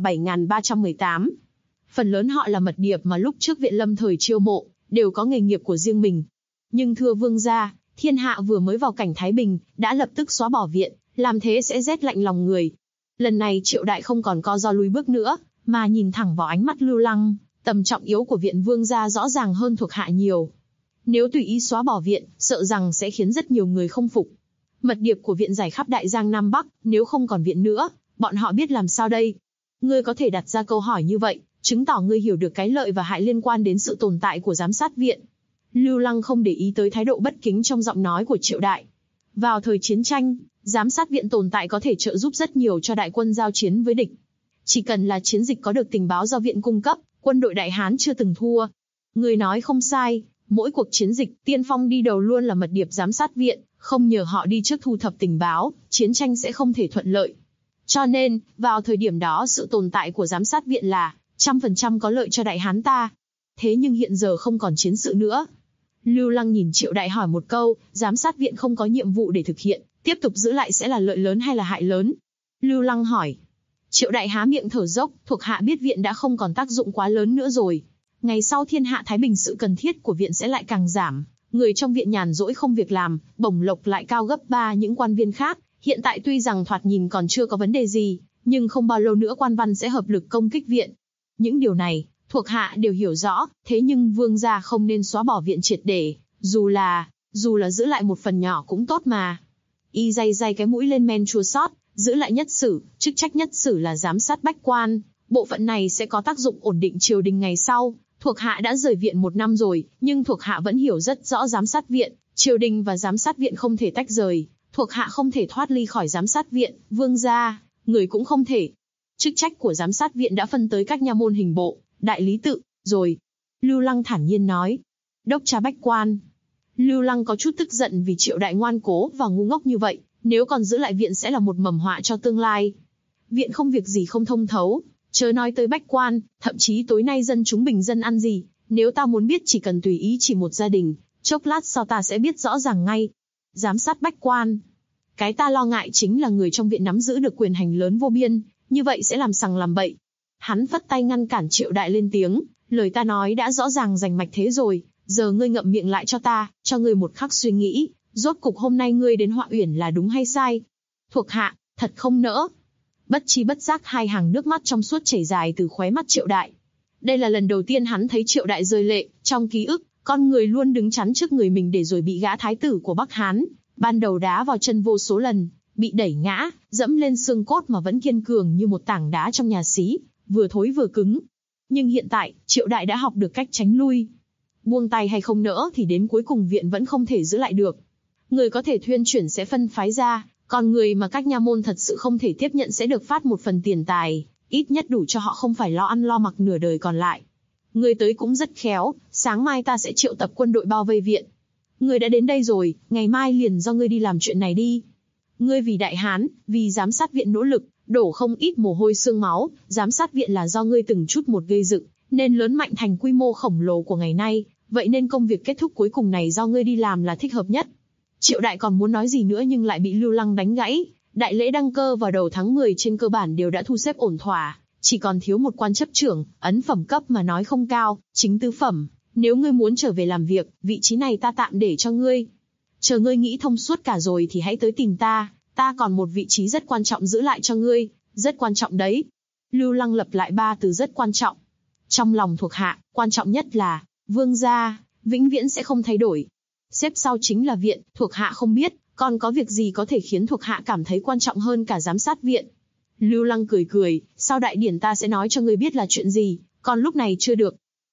7.318. Phần lớn họ là mật điệp mà lúc trước viện lâm thời chiêu mộ, đều có nghề nghiệp của riêng mình. Nhưng thưa vương gia, thiên hạ vừa mới vào cảnh thái bình, đã lập tức xóa bỏ viện, làm thế sẽ rét lạnh lòng người. Lần này Triệu Đại không còn co do lùi bước nữa, mà nhìn thẳng vào ánh mắt Lưu Lăng, tầm trọng yếu của viện vương gia rõ ràng hơn thuộc hạ nhiều. Nếu tùy ý xóa bỏ viện, sợ rằng sẽ khiến rất nhiều người không phục. Mật điệp của viện rải khắp Đại Giang Nam Bắc, nếu không còn viện nữa, bọn họ biết làm sao đây? Ngươi có thể đặt ra câu hỏi như vậy, chứng tỏ ngươi hiểu được cái lợi và hại liên quan đến sự tồn tại của giám sát viện. Lưu Lăng không để ý tới thái độ bất kính trong giọng nói của Triệu Đại. Vào thời chiến tranh, giám sát viện tồn tại có thể trợ giúp rất nhiều cho đại quân giao chiến với địch. Chỉ cần là chiến dịch có được tình báo do viện cung cấp, quân đội Đại Hán chưa từng thua. Người nói không sai, mỗi cuộc chiến dịch, tiên phong đi đầu luôn là mật điệp giám sát viện, không nhờ họ đi trước thu thập tình báo, chiến tranh sẽ không thể thuận lợi. Cho nên, vào thời điểm đó sự tồn tại của giám sát viện là 100% có lợi cho Đại Hán ta. Thế nhưng hiện giờ không còn chiến sự nữa. Lưu Lăng nhìn Triệu Đại hỏi một câu, giám sát viện không có nhiệm vụ để thực hiện, tiếp tục giữ lại sẽ là lợi lớn hay là hại lớn? Lưu Lăng hỏi. Triệu Đại há miệng thở dốc, thuộc hạ biết viện đã không còn tác dụng quá lớn nữa rồi. Ngày sau thiên hạ thái bình sự cần thiết của viện sẽ lại càng giảm. Người trong viện nhàn rỗi không việc làm, bổng lộc lại cao gấp 3 những quan viên khác. Hiện tại tuy rằng thoạt nhìn còn chưa có vấn đề gì, nhưng không bao lâu nữa quan văn sẽ hợp lực công kích viện. Những điều này, thuộc hạ đều hiểu rõ, thế nhưng vương gia không nên xóa bỏ viện triệt để, dù là giữ lại một phần nhỏ cũng tốt mà. Y day cái mũi lên men chua xót, giữ lại nhất sử, chức trách nhất sử là giám sát bách quan, bộ phận này sẽ có tác dụng ổn định triều đình ngày sau. Thuộc hạ đã rời viện 1 năm rồi, nhưng thuộc hạ vẫn hiểu rất rõ giám sát viện, triều đình và giám sát viện không thể tách rời, thuộc hạ không thể thoát ly khỏi giám sát viện, vương gia, người cũng không thể. Chức trách của giám sát viện đã phân tới các nha môn hình bộ, đại lý tự, rồi. Lưu Lăng thản nhiên nói. Đốc tra bách quan. Lưu Lăng có chút tức giận vì Triệu Đại ngoan cố và ngu ngốc như vậy, nếu còn giữ lại viện sẽ là một mầm họa cho tương lai. Viện không việc gì không thông thấu, chớ nói tới bách quan, thậm chí tối nay dân chúng bình dân ăn gì, nếu ta muốn biết chỉ cần tùy ý chỉ một gia đình, chốc lát sau ta sẽ biết rõ ràng ngay. Giám sát bách quan. Cái ta lo ngại chính là người trong viện nắm giữ được quyền hành lớn vô biên, như vậy sẽ làm sằng làm bậy. Hắn phất tay ngăn cản Triệu Đại lên tiếng, lời ta nói đã rõ ràng rành mạch thế rồi, giờ ngươi ngậm miệng lại cho ta, cho ngươi một khắc suy nghĩ, rốt cục hôm nay ngươi đến Họa Uyển là đúng hay sai? Thuộc hạ, thật không nỡ. Bất chi bất giác 2 hàng nước mắt trong suốt chảy dài từ khóe mắt Triệu Đại. Đây là lần đầu tiên hắn thấy Triệu Đại rơi lệ, trong ký ức, con người luôn đứng chắn trước người mình để rồi bị gã thái tử của Bắc Hán, ban đầu đá vào chân vô số lần, bị đẩy ngã, dẫm lên xương cốt mà vẫn kiên cường như một tảng đá trong nhà xí, vừa thối vừa cứng. Nhưng hiện tại, Triệu Đại đã học được cách tránh lui. Buông tay hay không nỡ thì đến cuối cùng viện vẫn không thể giữ lại được. Người có thể thuyên chuyển sẽ phân phái ra, còn người mà các nha môn thật sự không thể tiếp nhận sẽ được phát một phần tiền tài, ít nhất đủ cho họ không phải lo ăn lo mặc nửa đời còn lại. Người tới cũng rất khéo, sáng mai ta sẽ triệu tập quân đội bao vây viện. Người đã đến đây rồi, ngày mai liền do ngươi đi làm chuyện này đi. Ngươi vì Đại Hán, vì giám sát viện nỗ lực, đổ không ít mồ hôi xương máu, giám sát viện là do ngươi từng chút một gây dựng, nên lớn mạnh thành quy mô khổng lồ của ngày nay, vậy nên công việc kết thúc cuối cùng này do ngươi đi làm là thích hợp nhất. Triệu Đại còn muốn nói gì nữa nhưng lại bị Lưu Lăng đánh gãy. Đại lễ đăng cơ vào đầu tháng 10 trên cơ bản đều đã thu xếp ổn thỏa, chỉ còn thiếu một quan chấp trưởng, ấn phẩm cấp mà nói không cao, chính tứ phẩm. Nếu ngươi muốn trở về làm việc, vị trí này ta tạm để cho ngươi. Chờ ngươi nghĩ thông suốt cả rồi thì hãy tới tìm ta còn một vị trí rất quan trọng giữ lại cho ngươi, rất quan trọng đấy. Lưu Lăng lặp lại 3 từ rất quan trọng. Trong lòng thuộc hạ, quan trọng nhất là, vương gia, vĩnh viễn sẽ không thay đổi. Xếp sau chính là viện, thuộc hạ không biết, còn có việc gì có thể khiến thuộc hạ cảm thấy quan trọng hơn cả giám sát viện. Lưu Lăng cười, sau đại điển ta sẽ nói cho ngươi biết là chuyện gì, còn lúc này chưa được.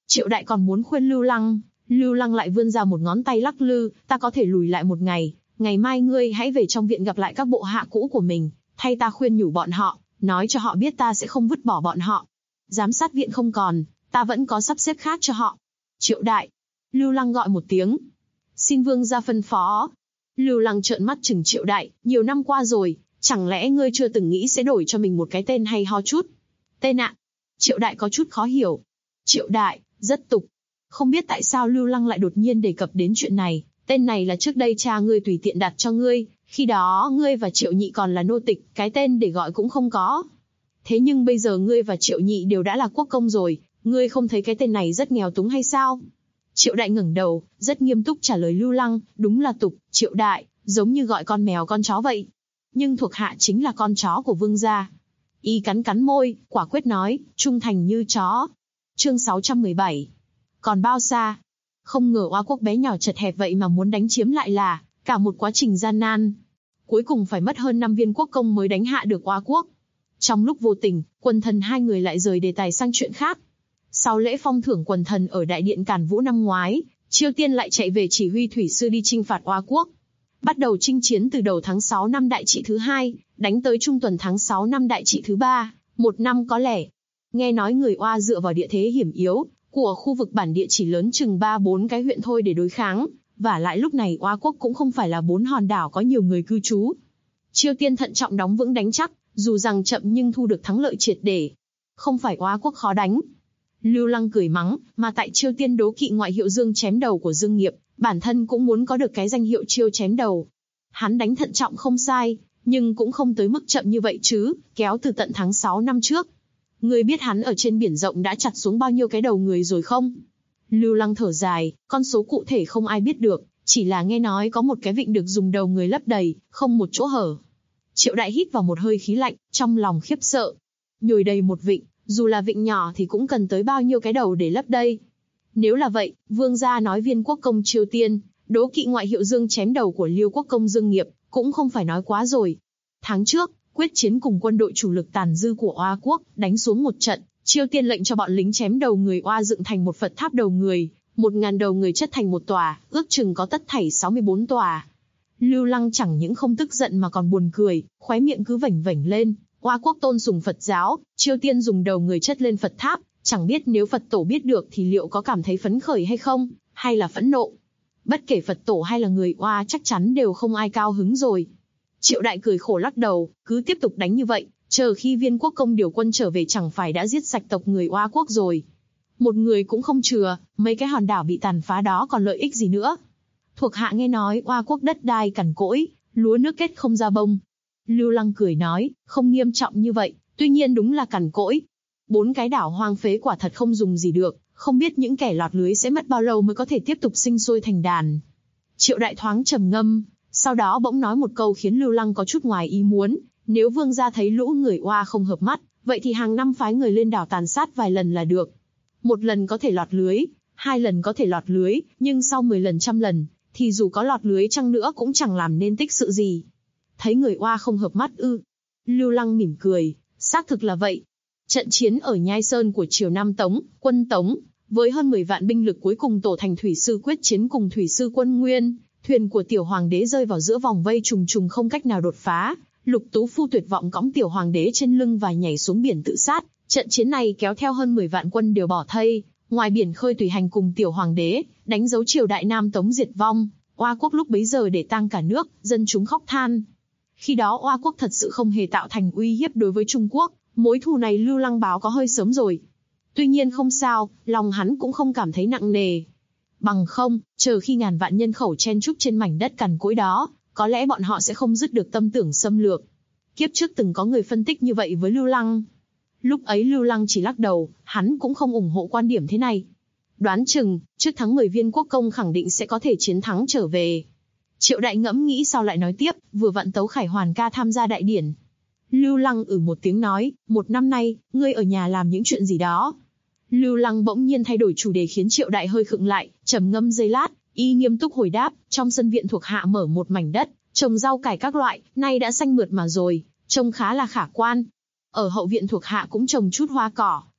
Triệu Đại còn muốn khuyên Lưu Lăng lại vươn ra một ngón tay lắc lư, ta có thể lùi lại một ngày, ngày mai ngươi hãy về trong viện gặp lại các bộ hạ cũ của mình, thay ta khuyên nhủ bọn họ, nói cho họ biết ta sẽ không vứt bỏ bọn họ. Giám sát viện không còn, ta vẫn có sắp xếp khác cho họ. Triệu Đại, Lưu Lăng gọi một tiếng. Xin vương gia phân phó. Lưu Lăng trợn mắt chừng Triệu Đại, nhiều năm qua rồi, chẳng lẽ ngươi chưa từng nghĩ sẽ đổi cho mình một cái tên hay ho chút? Tên ạ? Triệu Đại có chút khó hiểu. Triệu Đại, rất tục. Không biết tại sao Lưu Lăng lại đột nhiên đề cập đến chuyện này, tên này là trước đây cha ngươi tùy tiện đặt cho ngươi, khi đó ngươi và Triệu Nhị còn là nô tịch, cái tên để gọi cũng không có. Thế nhưng bây giờ ngươi và Triệu Nhị đều đã là quốc công rồi, ngươi không thấy cái tên này rất nghèo túng hay sao? Triệu Đại ngẩng đầu, rất nghiêm túc trả lời Lưu Lăng, đúng là tục, Triệu Đại, giống như gọi con mèo con chó vậy. Nhưng thuộc hạ chính là con chó của vương gia. Y cắn cắn môi, quả quyết nói, trung thành như chó. Chương 617. Còn bao xa? Không ngờ Oa quốc bé nhỏ chật hẹp vậy mà muốn đánh chiếm lại là cả một quá trình gian nan. Cuối cùng phải mất hơn 5 viên quốc công mới đánh hạ được Oa quốc. Trong lúc vô tình, quần thần hai người lại rời đề tài sang chuyện khác. Sau lễ phong thưởng quần thần ở đại điện Càn Vũ năm ngoái, Chiêu Tiên lại chạy về chỉ huy thủy sư đi chinh phạt Oa quốc. Bắt đầu chinh chiến từ đầu tháng 6 năm đại trị thứ 2, đánh tới trung tuần tháng 6 năm đại trị thứ 3, một năm có lẻ. Nghe nói người Oa dựa vào địa thế hiểm yếu của khu vực bản địa chỉ lớn chừng 3-4 cái huyện thôi để đối kháng, và lại lúc này Oa quốc cũng không phải là 4 hòn đảo có nhiều người cư trú. Chiêu Tiên thận trọng đóng vững đánh chắc, dù rằng chậm nhưng thu được thắng lợi triệt để. Không phải Oa quốc khó đánh. Lưu Lăng cười mắng, mà tại Chiêu Tiên đố kỵ ngoại hiệu Dương chém đầu của Dương Nghiệp, bản thân cũng muốn có được cái danh hiệu Chiêu chém đầu. Hắn đánh thận trọng không sai, nhưng cũng không tới mức chậm như vậy chứ, kéo từ tận tháng 6 năm trước. Ngươi biết hắn ở trên biển rộng đã chặt xuống bao nhiêu cái đầu người rồi không? Lưu Lăng thở dài, con số cụ thể không ai biết được, chỉ là nghe nói có một cái vịnh được dùng đầu người lấp đầy, không một chỗ hở. Triệu Đại hít vào một hơi khí lạnh, trong lòng khiếp sợ. Nhồi đầy một vịnh, dù là vịnh nhỏ thì cũng cần tới bao nhiêu cái đầu để lấp đây. Nếu là vậy, vương gia nói viên quốc công Chiêu Tiên, đố kỵ ngoại hiệu Dương chém đầu của Liêu quốc công Dương Nghiệp, cũng không phải nói quá rồi. Tháng trước, quyết chiến cùng quân đội chủ lực tàn dư của Oa quốc, đánh xuống một trận, Chiêu Tiên lệnh cho bọn lính chém đầu người Oa dựng thành một Phật tháp đầu người, 1000 đầu người chất thành một tòa, ước chừng có tất thảy 64 tòa. Lưu Lăng chẳng những không tức giận mà còn buồn cười, khóe miệng cứ vểnh vểnh lên. Oa quốc tôn sùng Phật giáo, Chiêu Tiên dùng đầu người chất lên Phật tháp, chẳng biết nếu Phật tổ biết được thì liệu có cảm thấy phấn khởi hay không, hay là phẫn nộ. Bất kể Phật tổ hay là người Oa chắc chắn đều không ai cao hứng rồi. Triệu Đại cười khổ lắc đầu, cứ tiếp tục đánh như vậy, chờ khi viên quốc công điều quân trở về chẳng phải đã giết sạch tộc người Oa quốc rồi. Một người cũng không chừa, mấy cái hòn đảo bị tàn phá đó còn lợi ích gì nữa. Thuộc hạ nghe nói Oa quốc đất đai cằn cỗi, lúa nước kết không ra bông. Lưu Lăng cười nói, không nghiêm trọng như vậy, tuy nhiên đúng là cằn cỗi. 4 cái đảo hoang phế quả thật không dùng gì được, không biết những kẻ lọt lưới sẽ mất bao lâu mới có thể tiếp tục sinh sôi thành đàn. Triệu Đại thoáng trầm ngâm, sau đó bỗng nói một câu khiến Lưu Lăng có chút ngoài ý muốn, nếu vương gia thấy lũ người Oa không hợp mắt, vậy thì hàng năm phái người lên đảo tàn sát vài lần là được. 1 lần có thể lọt lưới, 2 lần có thể lọt lưới, nhưng sau 10 lần 100 lần, thì dù có lọt lưới chăng nữa cũng chẳng làm nên tích sự gì. Thấy người Oa không hợp mắt ư? Lưu Lăng mỉm cười, xác thực là vậy. Trận chiến ở Nhai Sơn của triều Nam Tống, quân Tống, với hơn 10 vạn binh lực cuối cùng tổ thành thủy sư quyết chiến cùng thủy sư quân Nguyên, thuyền của tiểu hoàng đế rơi vào giữa vòng vây trùng trùng không cách nào đột phá. Lục Tú Phu tuyệt vọng cõng tiểu hoàng đế trên lưng và nhảy xuống biển tự sát. Trận chiến này kéo theo hơn 10 vạn quân đều bỏ thây, ngoài biển khơi tùy hành cùng tiểu hoàng đế, đánh dấu triều đại Nam Tống diệt vong. Oa quốc lúc bấy giờ để tang cả nước, dân chúng khóc than. Khi đó Oa quốc thật sự không hề tạo thành uy hiếp đối với Trung Quốc, mối thù này Lưu Lăng báo có hơi sớm rồi. Tuy nhiên không sao, lòng hắn cũng không cảm thấy nặng nề. Bằng không, chờ khi ngàn vạn nhân khẩu chen chúc trên mảnh đất cằn cỗi đó, có lẽ bọn họ sẽ không dứt được tâm tưởng xâm lược. Kiếp trước từng có người phân tích như vậy với Lưu Lăng. Lúc ấy Lưu Lăng chỉ lắc đầu, hắn cũng không ủng hộ quan điểm thế này. Đoán chừng, trước tháng 10 viên quốc công khẳng định sẽ có thể chiến thắng trở về. Triệu Đại ngẫm nghĩ sau lại nói tiếp, vừa vặn Tấu Khải Hoàn ca tham gia đại điển. Lưu Lăng một tiếng nói, 1 năm nay, ngươi ở nhà làm những chuyện gì đó? Lưu Lăng bỗng nhiên thay đổi chủ đề khiến Triệu Đại hơi khựng lại, trầm ngâm giây lát, y nghiêm túc hồi đáp, trong sân viện thuộc hạ mở một mảnh đất, trồng rau cải các loại, nay đã xanh mượt mà rồi, trông khá là khả quan. Ở hậu viện thuộc hạ cũng trồng chút hoa cỏ,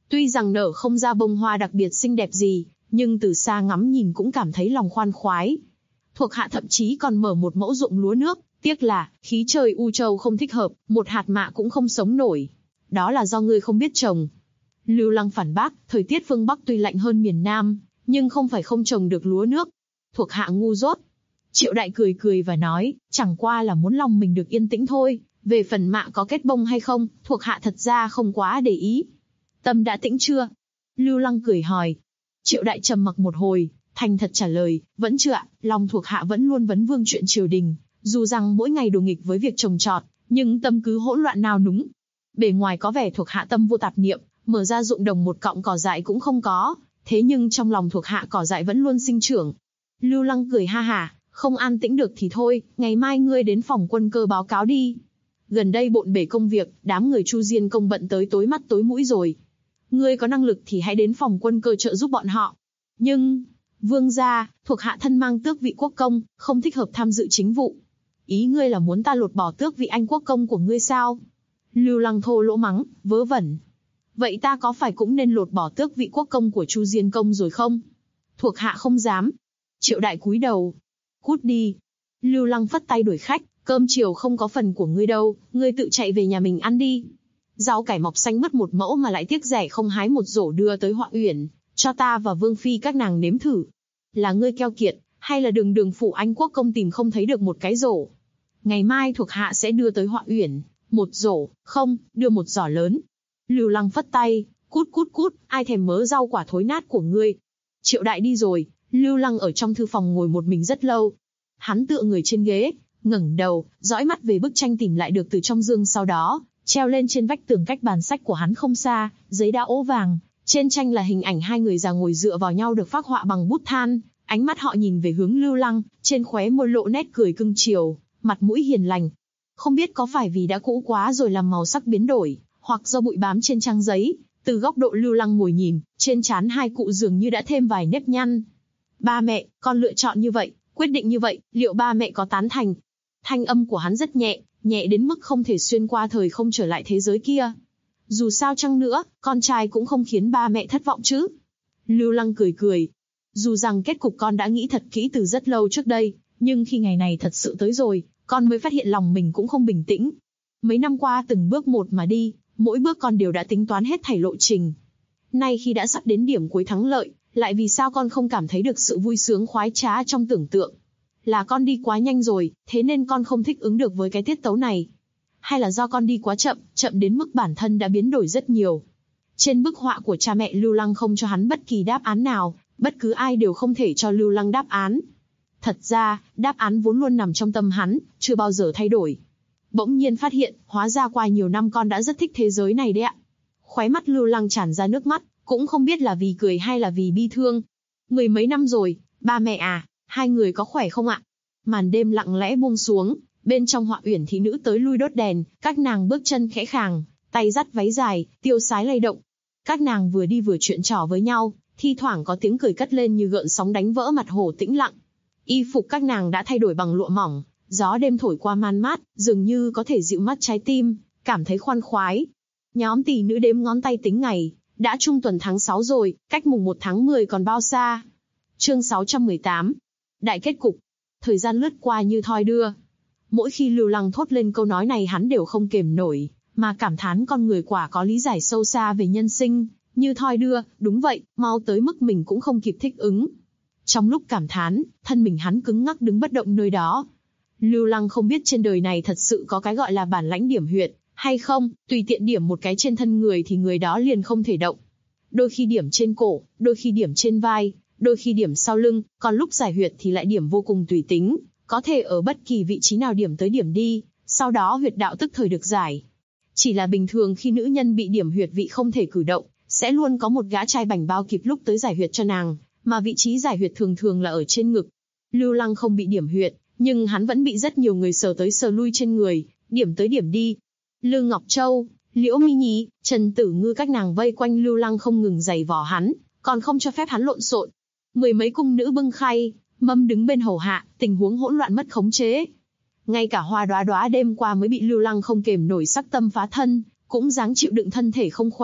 Tuy rằng nở không ra bông hoa đặc biệt xinh đẹp gì, nhưng từ xa ngắm nhìn cũng cảm thấy lòng khoan khoái. Thuộc hạ thậm chí còn mở một mẫu ruộng lúa nước, tiếc là khí trời U Châu không thích hợp, một hạt mạ cũng không sống nổi. Đó là do ngươi không biết trồng. Lưu Lăng phản bác, thời tiết phương Bắc tuy lạnh hơn miền Nam, nhưng không phải không trồng được lúa nước. Thuộc hạ ngu dốt. Triệu Đại cười cười và nói, chẳng qua là muốn lòng mình được yên tĩnh thôi. Về phần mạ có kết bông hay không, thuộc hạ thật ra không quá để ý. Tâm đã tĩnh chưa? Lưu Lăng cười hỏi. Triệu Đại trầm mặc một hồi, thành thật trả lời, vẫn chưa ạ, lòng thuộc hạ vẫn luôn vấn vương chuyện triều đình. Dù rằng mỗi ngày đổ nghịch với việc trồng trọt, nhưng tâm cứ hỗn loạn nao núng. Bề ngoài có vẻ thuộc hạ tâm vô tạp niệm, mở ra ruộng đồng một cọng cỏ dại cũng không có, thế nhưng trong lòng thuộc hạ cỏ dại vẫn luôn sinh trưởng. Lưu Lăng cười ha hả, không an tĩnh được thì thôi, ngày mai ngươi đến phòng quân cơ báo cáo đi. Gần đây bộn bề công việc, đám người Chu Diên công bận tới tối mắt tối mũi rồi. Ngươi có năng lực thì hãy đến phòng quân cơ trợ giúp bọn họ. Nhưng, vương gia, thuộc hạ thân mang tước vị quốc công, không thích hợp tham dự chính vụ. Ý ngươi là muốn ta lột bỏ tước vị anh quốc công của ngươi sao? Lưu Lăng thô lỗ mắng, vớ vẩn. Vậy ta có phải cũng nên lột bỏ tước vị quốc công của Chu Diên công rồi không? Thuộc hạ không dám. Triệu Đại cúi đầu. Cút đi. Lưu Lăng phất tay đuổi khách, cơm chiều không có phần của ngươi đâu, ngươi tự chạy về nhà mình ăn đi. Rau cải mọc xanh mất một mẫu mà lại tiếc rẻ không hái một rổ đưa tới Họa Uyển, cho ta và Vương phi các nàng nếm thử. Là ngươi keo kiệt, hay là đường đường phủ anh quốc công tìm không thấy được một cái rổ? Ngày mai thuộc hạ sẽ đưa tới Họa Uyển, một rổ, không, đưa một giỏ lớn. Lưu Lăng phất tay, cút cút cút, ai thèm mớ rau quả thối nát của ngươi. Triệu Đại đi rồi, Lưu Lăng ở trong thư phòng ngồi một mình rất lâu. Hắn tựa người trên ghế, ngẩng đầu, dõi mắt về bức tranh tìm lại được từ trong dương, sau đó treo lên trên vách tường cách bàn sách của hắn không xa, giấy đã ố vàng. Trên tranh là hình ảnh hai người già ngồi dựa vào nhau được phác họa bằng bút than. Ánh mắt họ nhìn về hướng Lưu Lăng, trên khóe môi lộ nét cười cưng chiều, mặt mũi hiền lành. Không biết có phải vì đã cũ quá rồi làm màu sắc biến đổi, hoặc do bụi bám trên trang giấy. Từ góc độ Lưu Lăng ngồi nhìn, trên trán hai cụ dường như đã thêm vài nếp nhăn. Ba mẹ, con lựa chọn như vậy, quyết định như vậy, liệu ba mẹ có tán thành? Thanh âm của hắn rất nhẹ, nhẹ đến mức không thể xuyên qua thời không trở lại thế giới kia. Dù sao chăng nữa, con trai cũng không khiến ba mẹ thất vọng chứ. Lưu Lăng cười cười. Dù rằng kết cục con đã nghĩ thật kỹ từ rất lâu trước đây, nhưng khi ngày này thật sự tới rồi, con mới phát hiện lòng mình cũng không bình tĩnh. Mấy năm qua từng bước một mà đi, mỗi bước con đều đã tính toán hết thảy lộ trình. Nay khi đã sắp đến điểm cuối thắng lợi, lại vì sao con không cảm thấy được sự vui sướng khoái trá trong tưởng tượng? Là con đi quá nhanh rồi, thế nên con không thích ứng được với cái tiết tấu này. Hay là do con đi quá chậm, chậm đến mức bản thân đã biến đổi rất nhiều. Trên bức họa của cha mẹ Lưu Lăng không cho hắn bất kỳ đáp án nào, bất cứ ai đều không thể cho Lưu Lăng đáp án. Thật ra, đáp án vốn luôn nằm trong tâm hắn, chưa bao giờ thay đổi. Bỗng nhiên phát hiện, hóa ra qua nhiều năm con đã rất thích thế giới này đấy ạ. Khóe mắt Lưu Lăng tràn ra nước mắt, cũng không biết là vì cười hay là vì bi thương. Mười mấy năm rồi, ba mẹ à, hai người có khỏe không ạ? Màn đêm lặng lẽ buông xuống, bên trong Họa Uyển thị nữ tới lui đốt đèn, các nàng bước chân khẽ khàng, tay dắt váy dài, tiêu sái lay động. Các nàng vừa đi vừa chuyện trò với nhau, thi thoảng có tiếng cười cất lên như gợn sóng đánh vỡ mặt hồ tĩnh lặng. Y phục các nàng đã thay đổi bằng lụa mỏng, gió đêm thổi qua man mát, dường như có thể dịu mắt trái tim, cảm thấy khoan khoái. Nhóm tỷ nữ đếm ngón tay tính ngày, đã trung tuần tháng 6 rồi, cách mùng 1 tháng 10 còn bao xa. Chương 618. Đại kết cục. Thời gian lướt qua như thoi đưa. Mỗi khi Lưu Lăng thốt lên câu nói này hắn đều không kềm nổi, mà cảm thán con người quả có lý giải sâu xa về nhân sinh, như thoi đưa, đúng vậy, mau tới mức mình cũng không kịp thích ứng. Trong lúc cảm thán, thân mình hắn cứng ngắc đứng bất động nơi đó. Lưu Lăng không biết trên đời này thật sự có cái gọi là bản lãnh điểm huyệt, hay không, tùy tiện điểm một cái trên thân người thì người đó liền không thể động. Đôi khi điểm trên cổ, đôi khi điểm trên vai, đôi khi điểm sau lưng, còn lúc giải huyệt thì lại điểm vô cùng tùy tính, có thể ở bất kỳ vị trí nào điểm tới điểm đi, sau đó huyệt đạo tức thời được giải. Chỉ là bình thường khi nữ nhân bị điểm huyệt vị không thể cử động, sẽ luôn có một gã trai bảnh bao kịp lúc tới giải huyệt cho nàng, mà vị trí giải huyệt thường thường là ở trên ngực. Lưu Lăng không bị điểm huyệt, nhưng hắn vẫn bị rất nhiều người sờ tới sờ lui trên người, điểm tới điểm đi. Lương Ngọc Châu, Liễu Mi Nhí, Trần Tử Ngư các nàng vây quanh Lưu Lăng không ngừng giày vò hắn, còn không cho phép hắn lộn xộn. Mười mấy cung nữ bưng khay, mâm đứng bên hầu hạ, tình huống hỗn loạn mất khống chế. Ngay cả Hoa Đóa Đóa đêm qua mới bị Lưu Lăng không kềm nổi sắc tâm phá thân, cũng dáng chịu đựng thân thể không khỏe,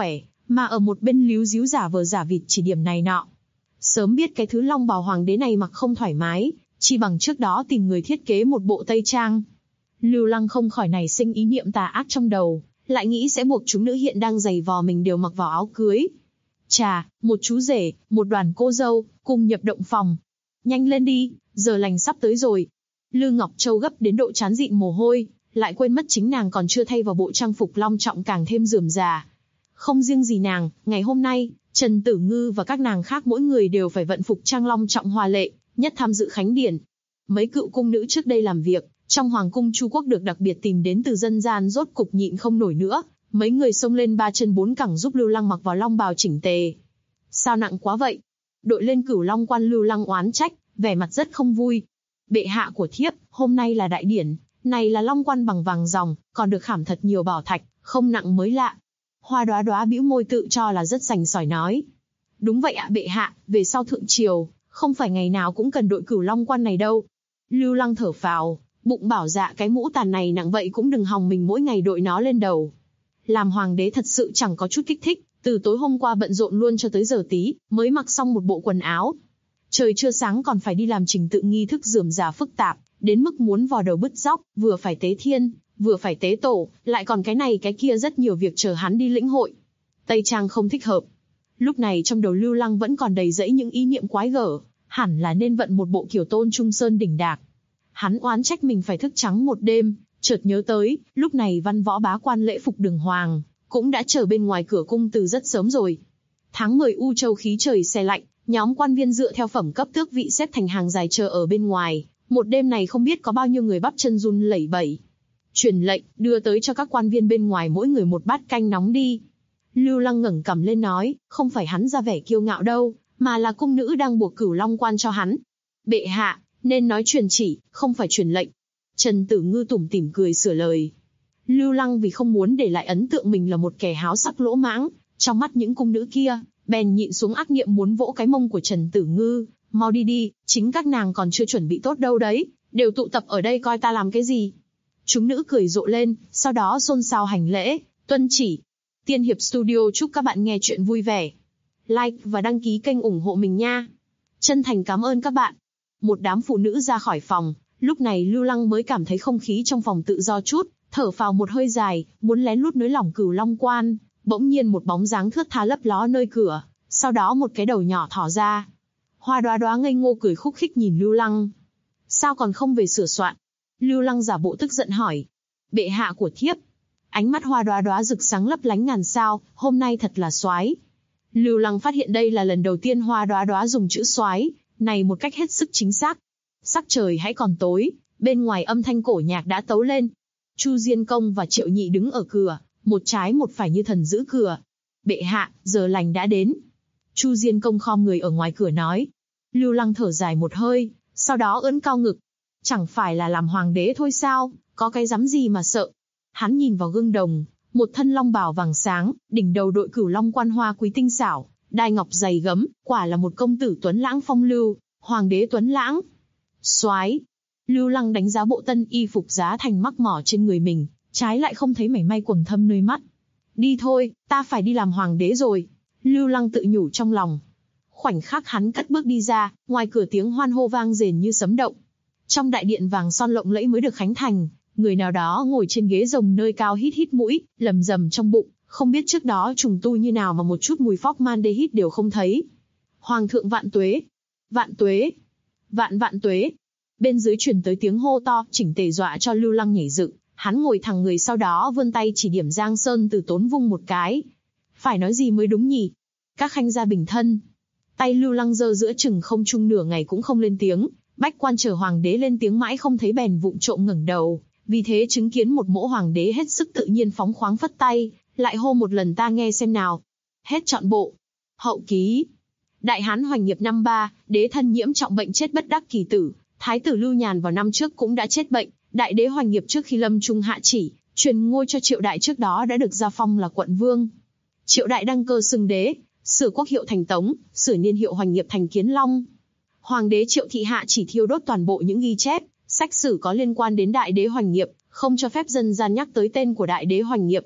mà ở một bên líu díu giả vờ giả vịt chỉ điểm này nọ. Sớm biết cái thứ long bào hoàng đế này mặc không thoải mái, chi bằng trước đó tìm người thiết kế một bộ tây trang. Lưu Lăng không khỏi nảy sinh ý niệm tà ác trong đầu, lại nghĩ sẽ buộc chúng nữ hiện đang giày vò mình đều mặc vào áo cưới. Chà, một chú rể, một đoàn cô dâu, cùng nhập động phòng. Nhanh lên đi, giờ lành sắp tới rồi. Lư Ngọc Châu gấp đến độ trán dịn mồ hôi, lại quên mất chính nàng còn chưa thay vào bộ trang phục long trọng càng thêm rườm rà. Không riêng gì nàng, ngày hôm nay, Trần Tử Ngư và các nàng khác mỗi người đều phải vận phục trang long trọng hoa lệ, nhất tham dự khánh điển. Mấy cựu cung nữ trước đây làm việc trong hoàng cung Chu Quốc được đặc biệt tìm đến từ dân gian rốt cục nhịn không nổi nữa, mấy người xông lên ba chân bốn cẳng giúp Lưu Lăng mặc vào long bào chỉnh tề. Sao nặng quá vậy? Đội lên Cửu Long quan Lưu Lăng oán trách, vẻ mặt rất không vui. Bệ hạ của thiếp, hôm nay là đại điển, này là long quan bằng vàng ròng, còn được khảm thật nhiều bảo thạch, không nặng mới lạ. Hoa Đóa Đóa bĩu môi tự cho là rất sành sỏi nói. Đúng vậy ạ bệ hạ, về sau thượng triều, không phải ngày nào cũng cần đội Cửu Long quan này đâu. Lưu Lăng thở phào, bụng bảo dạ cái mũ tàn này nặng vậy cũng đừng hòng mình mỗi ngày đội nó lên đầu. Làm hoàng đế thật sự chẳng có chút kích thích, từ tối hôm qua bận rộn luôn cho tới giờ tí, mới mặc xong một bộ quần áo. Trời chưa sáng còn phải đi làm trình tự nghi thức rườm rà phức tạp, đến mức muốn vò đầu bứt dóc, vừa phải tế thiên, vừa phải tế tổ, lại còn cái này cái kia rất nhiều việc chờ hắn đi lĩnh hội. Tây trang không thích hợp. Lúc này trong đầu Lưu Lăng vẫn còn đầy rẫy những ý niệm quái gở, hẳn là nên vận một bộ kiểu tôn trung sơn đỉnh đạc. Hắn oán trách mình phải thức trắng một đêm, chợt nhớ tới, lúc này văn võ bá quan lễ phục đường hoàng, cũng đã chờ bên ngoài cửa cung từ rất sớm rồi. Tháng 10 U Châu khí trời se lạnh, nhóm quan viên dựa theo phẩm cấp tước vị xếp thành hàng dài chờ ở bên ngoài, một đêm này không biết có bao nhiêu người bắp chân run lẩy bẩy. Truyền lệnh, đưa tới cho các quan viên bên ngoài mỗi người một bát canh nóng đi. Lưu Lăng ngẩng cằm lên nói, không phải hắn ra vẻ kiêu ngạo đâu, mà là cung nữ đang buộc Cửu Long quan cho hắn. Bệ hạ, nên nói truyền chỉ, không phải truyền lệnh. Trần Tử Ngư tủm tỉm cười sửa lời. Lưu Lăng vì không muốn để lại ấn tượng mình là một kẻ háo sắc lỗ mãng, trong mắt những cung nữ kia, bèn nhịn xuống ác niệm muốn vỗ cái mông của Trần Tử Ngư. Mau đi đi, chính các nàng còn chưa chuẩn bị tốt đâu đấy, đều tụ tập ở đây coi ta làm cái gì. Chúng nữ cười rộ lên, sau đó xôn xao hành lễ, tuân chỉ. Tiên Hiệp Studio chúc các bạn nghe chuyện vui vẻ. Like và đăng ký kênh ủng hộ mình nha. Chân thành cảm ơn các bạn. Một đám phụ nữ ra khỏi phòng, lúc này Lưu Lăng mới cảm thấy không khí trong phòng tự do chút, thở phào một hơi dài, muốn lén lút nới lỏng Cửu Long quan, bỗng nhiên một bóng dáng thướt tha lấp ló nơi cửa, sau đó một cái đầu nhỏ thỏ ra. Hoa Đóa Đóa ngây ngô cười khúc khích nhìn Lưu Lăng. Sao còn không về sửa soạn? Lưu Lăng giả bộ tức giận hỏi. Bệ hạ của thiếp. Ánh mắt Hoa Đóa Đóa rực sáng lấp lánh ngàn sao, hôm nay thật là soái. Lưu Lăng phát hiện đây là lần đầu tiên Hoa Đóa Đóa dùng chữ soái này một cách hết sức chính xác. Sắc trời hãy còn tối, bên ngoài âm thanh cổ nhạc đã tấu lên. Chu Diên Công và Triệu Nhị đứng ở cửa, một trái một phải như thần giữ cửa. Bệ hạ, giờ lành đã đến. Chu Diên Công khom người ở ngoài cửa nói. Lưu Lăng thở dài một hơi, sau đó ưỡn cao ngực. Chẳng phải là làm hoàng đế thôi sao, có cái dám gì mà sợ. Hắn nhìn vào gương đồng, một thân long bào vàng sáng, đỉnh đầu đội Cửu Long quan hoa quý tinh xảo, đai ngọc dày gấm, quả là một công tử tuấn lãng phong lưu, hoàng đế tuấn lãng. Soái. Lưu Lăng đánh giá bộ tân y phục giá thành mắc mỏ trên người mình, trái lại không thấy mảy may quầng thâm nơi mắt. Đi thôi, ta phải đi làm hoàng đế rồi. Lưu Lăng tự nhủ trong lòng. Khoảnh khắc hắn cất bước đi ra, ngoài cửa tiếng hoan hô vang rền như sấm động. Trong đại điện vàng son lộng lẫy mới được khánh thành, người nào đó ngồi trên ghế rồng nơi cao hít hít mũi, lầm rầm trong bụng, không biết trước đó trùng tu như nào mà một chút mùi formaldehyde đều không thấy. Hoàng thượng vạn tuế, vạn tuế, vạn vạn tuế. Bên dưới truyền tới tiếng hô to, chỉnh tề dọa cho Lưu Lăng nhảy dựng. Hắn ngồi thẳng người sau đó vươn tay chỉ điểm Giang Sơn Từ Tốn vung một cái. Phải nói gì mới đúng nhỉ? Các khanh gia bình thân. Tay Lưu Lăng giơ giữa chừng không trung nửa ngày cũng không lên tiếng. Bách quan chờ hoàng đế lên tiếng mãi không thấy bèn vụng trộm ngẩng đầu. Vì thế chứng kiến một mỗ hoàng đế hết sức tự nhiên phóng khoáng phất tay, lại hô một lần ta nghe xem nào. Hết trọn bộ. Hậu ký. Đại Hán Hoành Nghiệp năm 3, đế thân nhiễm trọng bệnh chết bất đắc kỳ tử. Thái tử Lưu Nhàn vào năm trước cũng đã chết bệnh. Đại đế Hoành Nghiệp trước khi lâm trung hạ chỉ, truyền ngôi cho Triệu Đại trước đó đã được gia phong là quận vương. Triệu Đại đăng cơ xưng đế, sửa quốc hiệu thành Tống, sửa niên hiệu Hoành Nghiệp thành Kiến Long. Hoàng đế Triệu Thị hạ chỉ thiêu đốt toàn bộ những ghi chép, sách sử có liên quan đến Đại đế Hoành Nghiệp, không cho phép dân gian nhắc tới tên của Đại đế Hoành Nghiệp.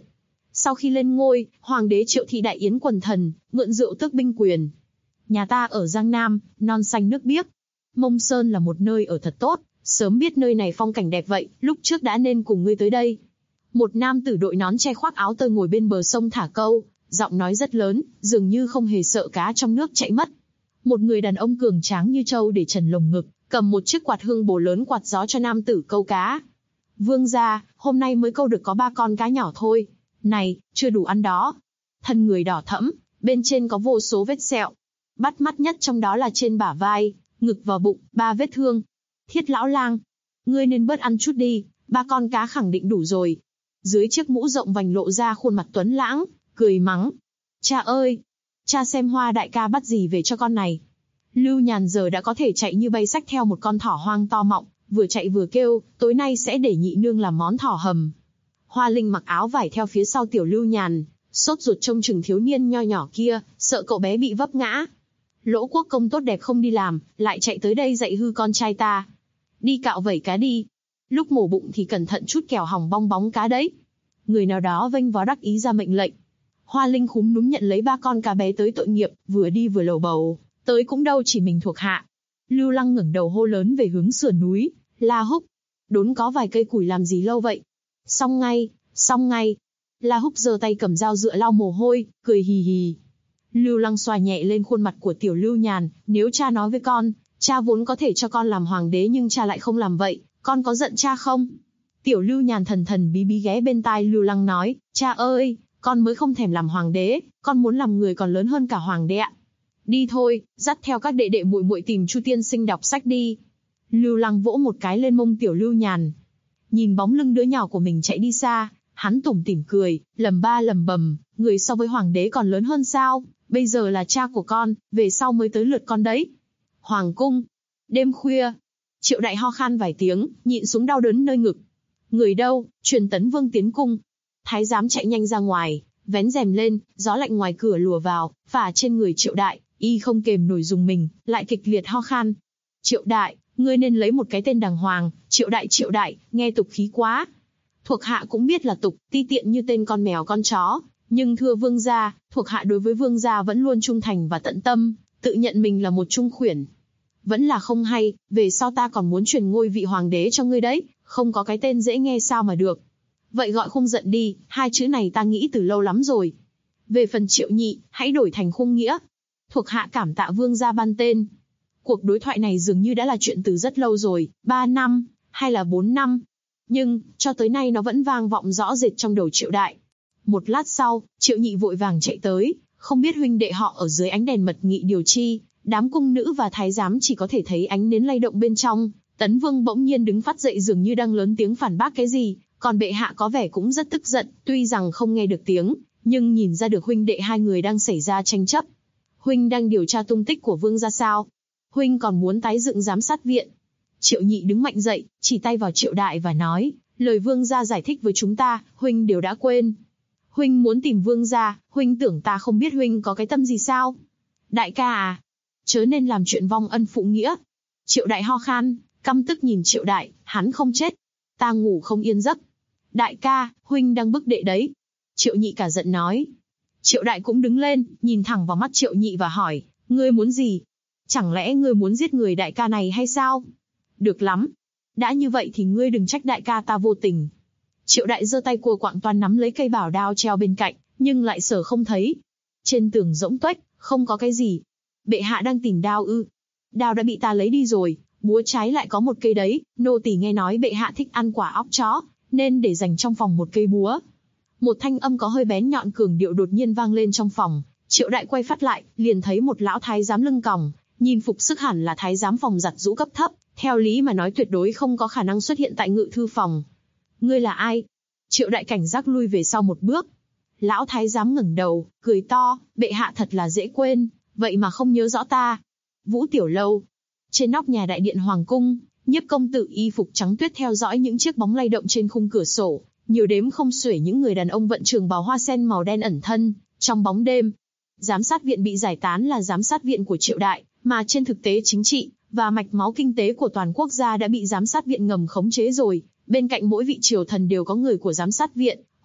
Sau khi lên ngôi, hoàng đế Triệu thị đại yến quần thần, mượn rượu tước binh quyền. Nhà ta ở Giang Nam, non xanh nước biếc. Mông Sơn là một nơi ở thật tốt, sớm biết nơi này phong cảnh đẹp vậy, lúc trước đã nên cùng ngươi tới đây. Một nam tử đội nón che khoác áo tơi ngồi bên bờ sông thả câu, giọng nói rất lớn, dường như không hề sợ cá trong nước chạy mất. Một người đàn ông cường tráng như trâu để trần lồng ngực, cầm một chiếc quạt hương bồ lớn quạt gió cho nam tử câu cá. Vương gia, hôm nay mới câu được có 3 con cá nhỏ thôi. Này, chưa đủ ăn đó. Thân người đỏ thẫm, bên trên có vô số vết sẹo. Bắt mắt nhất trong đó là trên bả vai, ngực và bụng, 3 vết thương. Thiết lão lang, ngươi nên bớt ăn chút đi, 3 con cá khẳng định đủ rồi. Dưới chiếc mũ rộng vành lộ ra khuôn mặt tuấn lãng, cười mắng. Cha ơi, cha xem Hoa đại ca bắt gì về cho con này. Lưu Nhàn giờ đã có thể chạy như bay xách theo một con thỏ hoang to mọng, vừa chạy vừa kêu, tối nay sẽ để nhị nương làm món thỏ hầm. Hoa Linh mặc áo vải theo phía sau tiểu Lưu Nhàn, sốt ruột trông chừng thiếu niên nho nhỏ kia, sợ cậu bé bị vấp ngã. Lỗ Quốc công tốt đẹp không đi làm, lại chạy tới đây dạy hư con trai ta. Đi cạo vẩy cá đi. Lúc mổ bụng thì cẩn thận chút kẻo hỏng bong bóng cá đấy. Người nào đó vênh vó đắc ý ra mệnh lệnh. Hoa Linh khúm núm nhận lấy 3 con cá bé tới tội nghiệp, vừa đi vừa lầu bầu, tới cũng đâu chỉ mình thuộc hạ. Lưu Lăng ngẩng đầu hô lớn về hướng sườn núi, La Húc, đốn có vài cây củi làm gì lâu vậy? Xong ngay, xong ngay. La Húc giơ tay cầm dao dựa lau mồ hôi, cười hì hì. Lưu Lăng xoa nhẹ lên khuôn mặt của tiểu Lưu Nhàn, nếu cha nói với con, cha vốn có thể cho con làm hoàng đế nhưng cha lại không làm vậy, con có giận cha không? Tiểu Lưu Nhàn thần thần bí bí ghé bên tai Lưu Lăng nói, cha ơi, con mới không thèm làm hoàng đế, con muốn làm người còn lớn hơn cả hoàng đế ạ. Đi thôi, dắt theo các đệ đệ muội muội tìm Chu tiên sinh đọc sách đi. Lưu Lăng vỗ một cái lên mông tiểu Lưu Nhàn. Nhìn bóng lưng đứa nhỏ của mình chạy đi xa, hắn tủm tỉm cười, lầm bầm, người so với hoàng đế còn lớn hơn sao? Bây giờ là cha của con, về sau mới tới lượt con đấy. Hoàng cung. Đêm khuya. Triệu Đại ho khan vài tiếng, nhịn xuống đau đớn nơi ngực. Người đâu? Truyền Tấn Vương tiến cung. Thái giám chạy nhanh ra ngoài, vén rèm lên, gió lạnh ngoài cửa lùa vào, phả trên người Triệu Đại, y không kềm nổi dùng mình, lại kịch liệt ho khan. Triệu Đại, ngươi nên lấy một cái tên đàng hoàng, Triệu Đại, nghe tục khí quá. Thuộc hạ cũng biết là tục, ti tiện như tên con mèo con chó, nhưng thưa vương gia, thuộc hạ đối với vương gia vẫn luôn trung thành và tận tâm, tự nhận mình là một trung khuyển. Vẫn là không hay, về sau ta còn muốn truyền ngôi vị hoàng đế cho ngươi đấy, không có cái tên dễ nghe sao mà được. Vậy gọi Khung Giận đi, 2 chữ này ta nghĩ từ lâu lắm rồi. Về phần Triệu Nhị, hãy đổi thành Khung Nghĩa. Thuộc hạ cảm tạ vương gia ban tên. Cuộc đối thoại này dường như đã là chuyện từ rất lâu rồi, 3 năm, hay là 4 năm. Nhưng, cho tới nay nó vẫn vang vọng rõ rệt trong đầu Triệu Đại. Một lát sau, Triệu Nhị vội vàng chạy tới, không biết huynh đệ họ ở dưới ánh đèn mật nghị điều chi, đám cung nữ và thái giám chỉ có thể thấy ánh nến lay động bên trong. Tấn Vương bỗng nhiên đứng phát dậy dường như đang lớn tiếng phản bác cái gì, còn bệ hạ có vẻ cũng rất tức giận, tuy rằng không nghe được tiếng, nhưng nhìn ra được huynh đệ hai người đang xảy ra tranh chấp. Huynh đang điều tra tung tích của vương gia sao? Huynh còn muốn tái dựng giám sát viện? Triệu Nhị đứng mạnh dậy, chỉ tay vào Triệu Đại và nói, lời vương gia giải thích với chúng ta, huynh đều đã quên. Huynh muốn tìm vương gia, huynh tưởng ta không biết huynh có cái tâm gì sao? Đại ca à, chớ nên làm chuyện vong ân phụ nghĩa. Triệu Đại ho khan, căm tức nhìn Triệu Đại, hắn không chết, ta ngủ không yên giấc. Đại ca, huynh đang bức đệ đấy. Triệu Nhị cả giận nói. Triệu Đại cũng đứng lên, nhìn thẳng vào mắt Triệu Nhị và hỏi, ngươi muốn gì? Chẳng lẽ ngươi muốn giết người đại ca này hay sao? Được lắm. Đã như vậy thì ngươi đừng trách đại ca ta vô tình. Triệu Đại giơ tay cua quạng toan nắm lấy cây bảo đao treo bên cạnh, nhưng lại sở không thấy. Trên tường rỗng tuếch, không có cái gì. Bệ hạ đang tìm đao ư? Đao đã bị ta lấy đi rồi, búa trái lại có một cây đấy, nô tỳ nghe nói bệ hạ thích ăn quả óc chó, nên để dành trong phòng một cây búa. Một thanh âm có hơi bén nhọn cường điệu đột nhiên vang lên trong phòng. Triệu Đại quay phát lại, liền thấy một lão thái giám lưng còng, nhìn phục sức hẳn là thái giám phòng giặt giũ cấp thấp, theo lý mà nói tuyệt đối không có khả năng xuất hiện tại ngự thư phòng. Ngươi là ai? Triệu Đại cảnh giác lui về sau một bước. Lão thái giám ngẩng đầu, cười to, bệ hạ thật là dễ quên, vậy mà không nhớ rõ ta. Vũ Tiểu Lâu. Trên nóc nhà đại điện hoàng cung, Nhiếp công tử y phục trắng tuyết theo dõi những chiếc bóng lay động trên khung cửa sổ, nhiều đếm không xuể những người đàn ông vận trường bào hoa sen màu đen ẩn thân trong bóng đêm. Giám sát viện bị giải tán là giám sát viện của Triệu Đại, mà trên thực tế chính trị và mạch máu kinh tế của toàn quốc gia đã bị giám sát viện ngầm khống chế rồi. Bên cạnh mỗi vị triều thần đều có người của giám sát viện,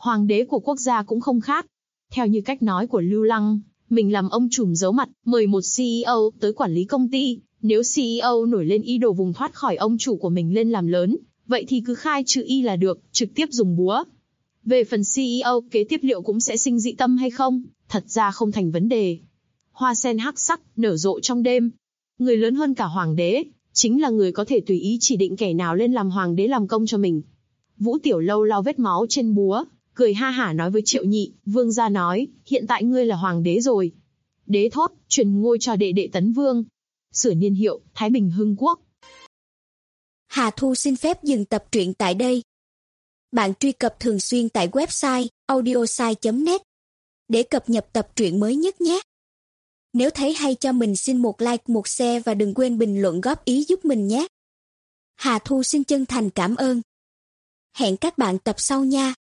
Hoàng đế của quốc gia cũng không khác. Theo như cách nói của Lưu Lăng, mình làm ông trùm giấu mặt, mời một CEO tới quản lý công ty. Nếu CEO nổi lên ý đồ vùng thoát khỏi ông chủ của mình lên làm lớn, vậy thì cứ khai trừ y là được, trực tiếp dùng búa. Về phần CEO kế tiếp liệu cũng sẽ sinh dị tâm hay không, thật ra không thành vấn đề. Hoa sen hắc sắc, nở rộ trong đêm. Người lớn hơn cả hoàng đế, chính là người có thể tùy ý chỉ định kẻ nào lên làm hoàng đế làm công cho mình. Vũ Tiểu Lâu lau vết máu trên búa, cười ha hả nói với Triệu Nhị, vương gia nói, hiện tại ngươi là hoàng đế rồi. Đế thốt, truyền ngôi cho đệ đệ Tấn Vương. Sửa niên hiệu, Thái Bình Hưng Quốc. Hà Thu xin phép dừng tập truyện tại đây. Bạn truy cập thường xuyên tại website audiosai.net để cập nhật tập truyện mới nhất nhé. Nếu thấy hay cho mình xin một like, một share và đừng quên bình luận góp ý giúp mình nhé. Hà Thu xin chân thành cảm ơn. Hẹn các bạn tập sau nha.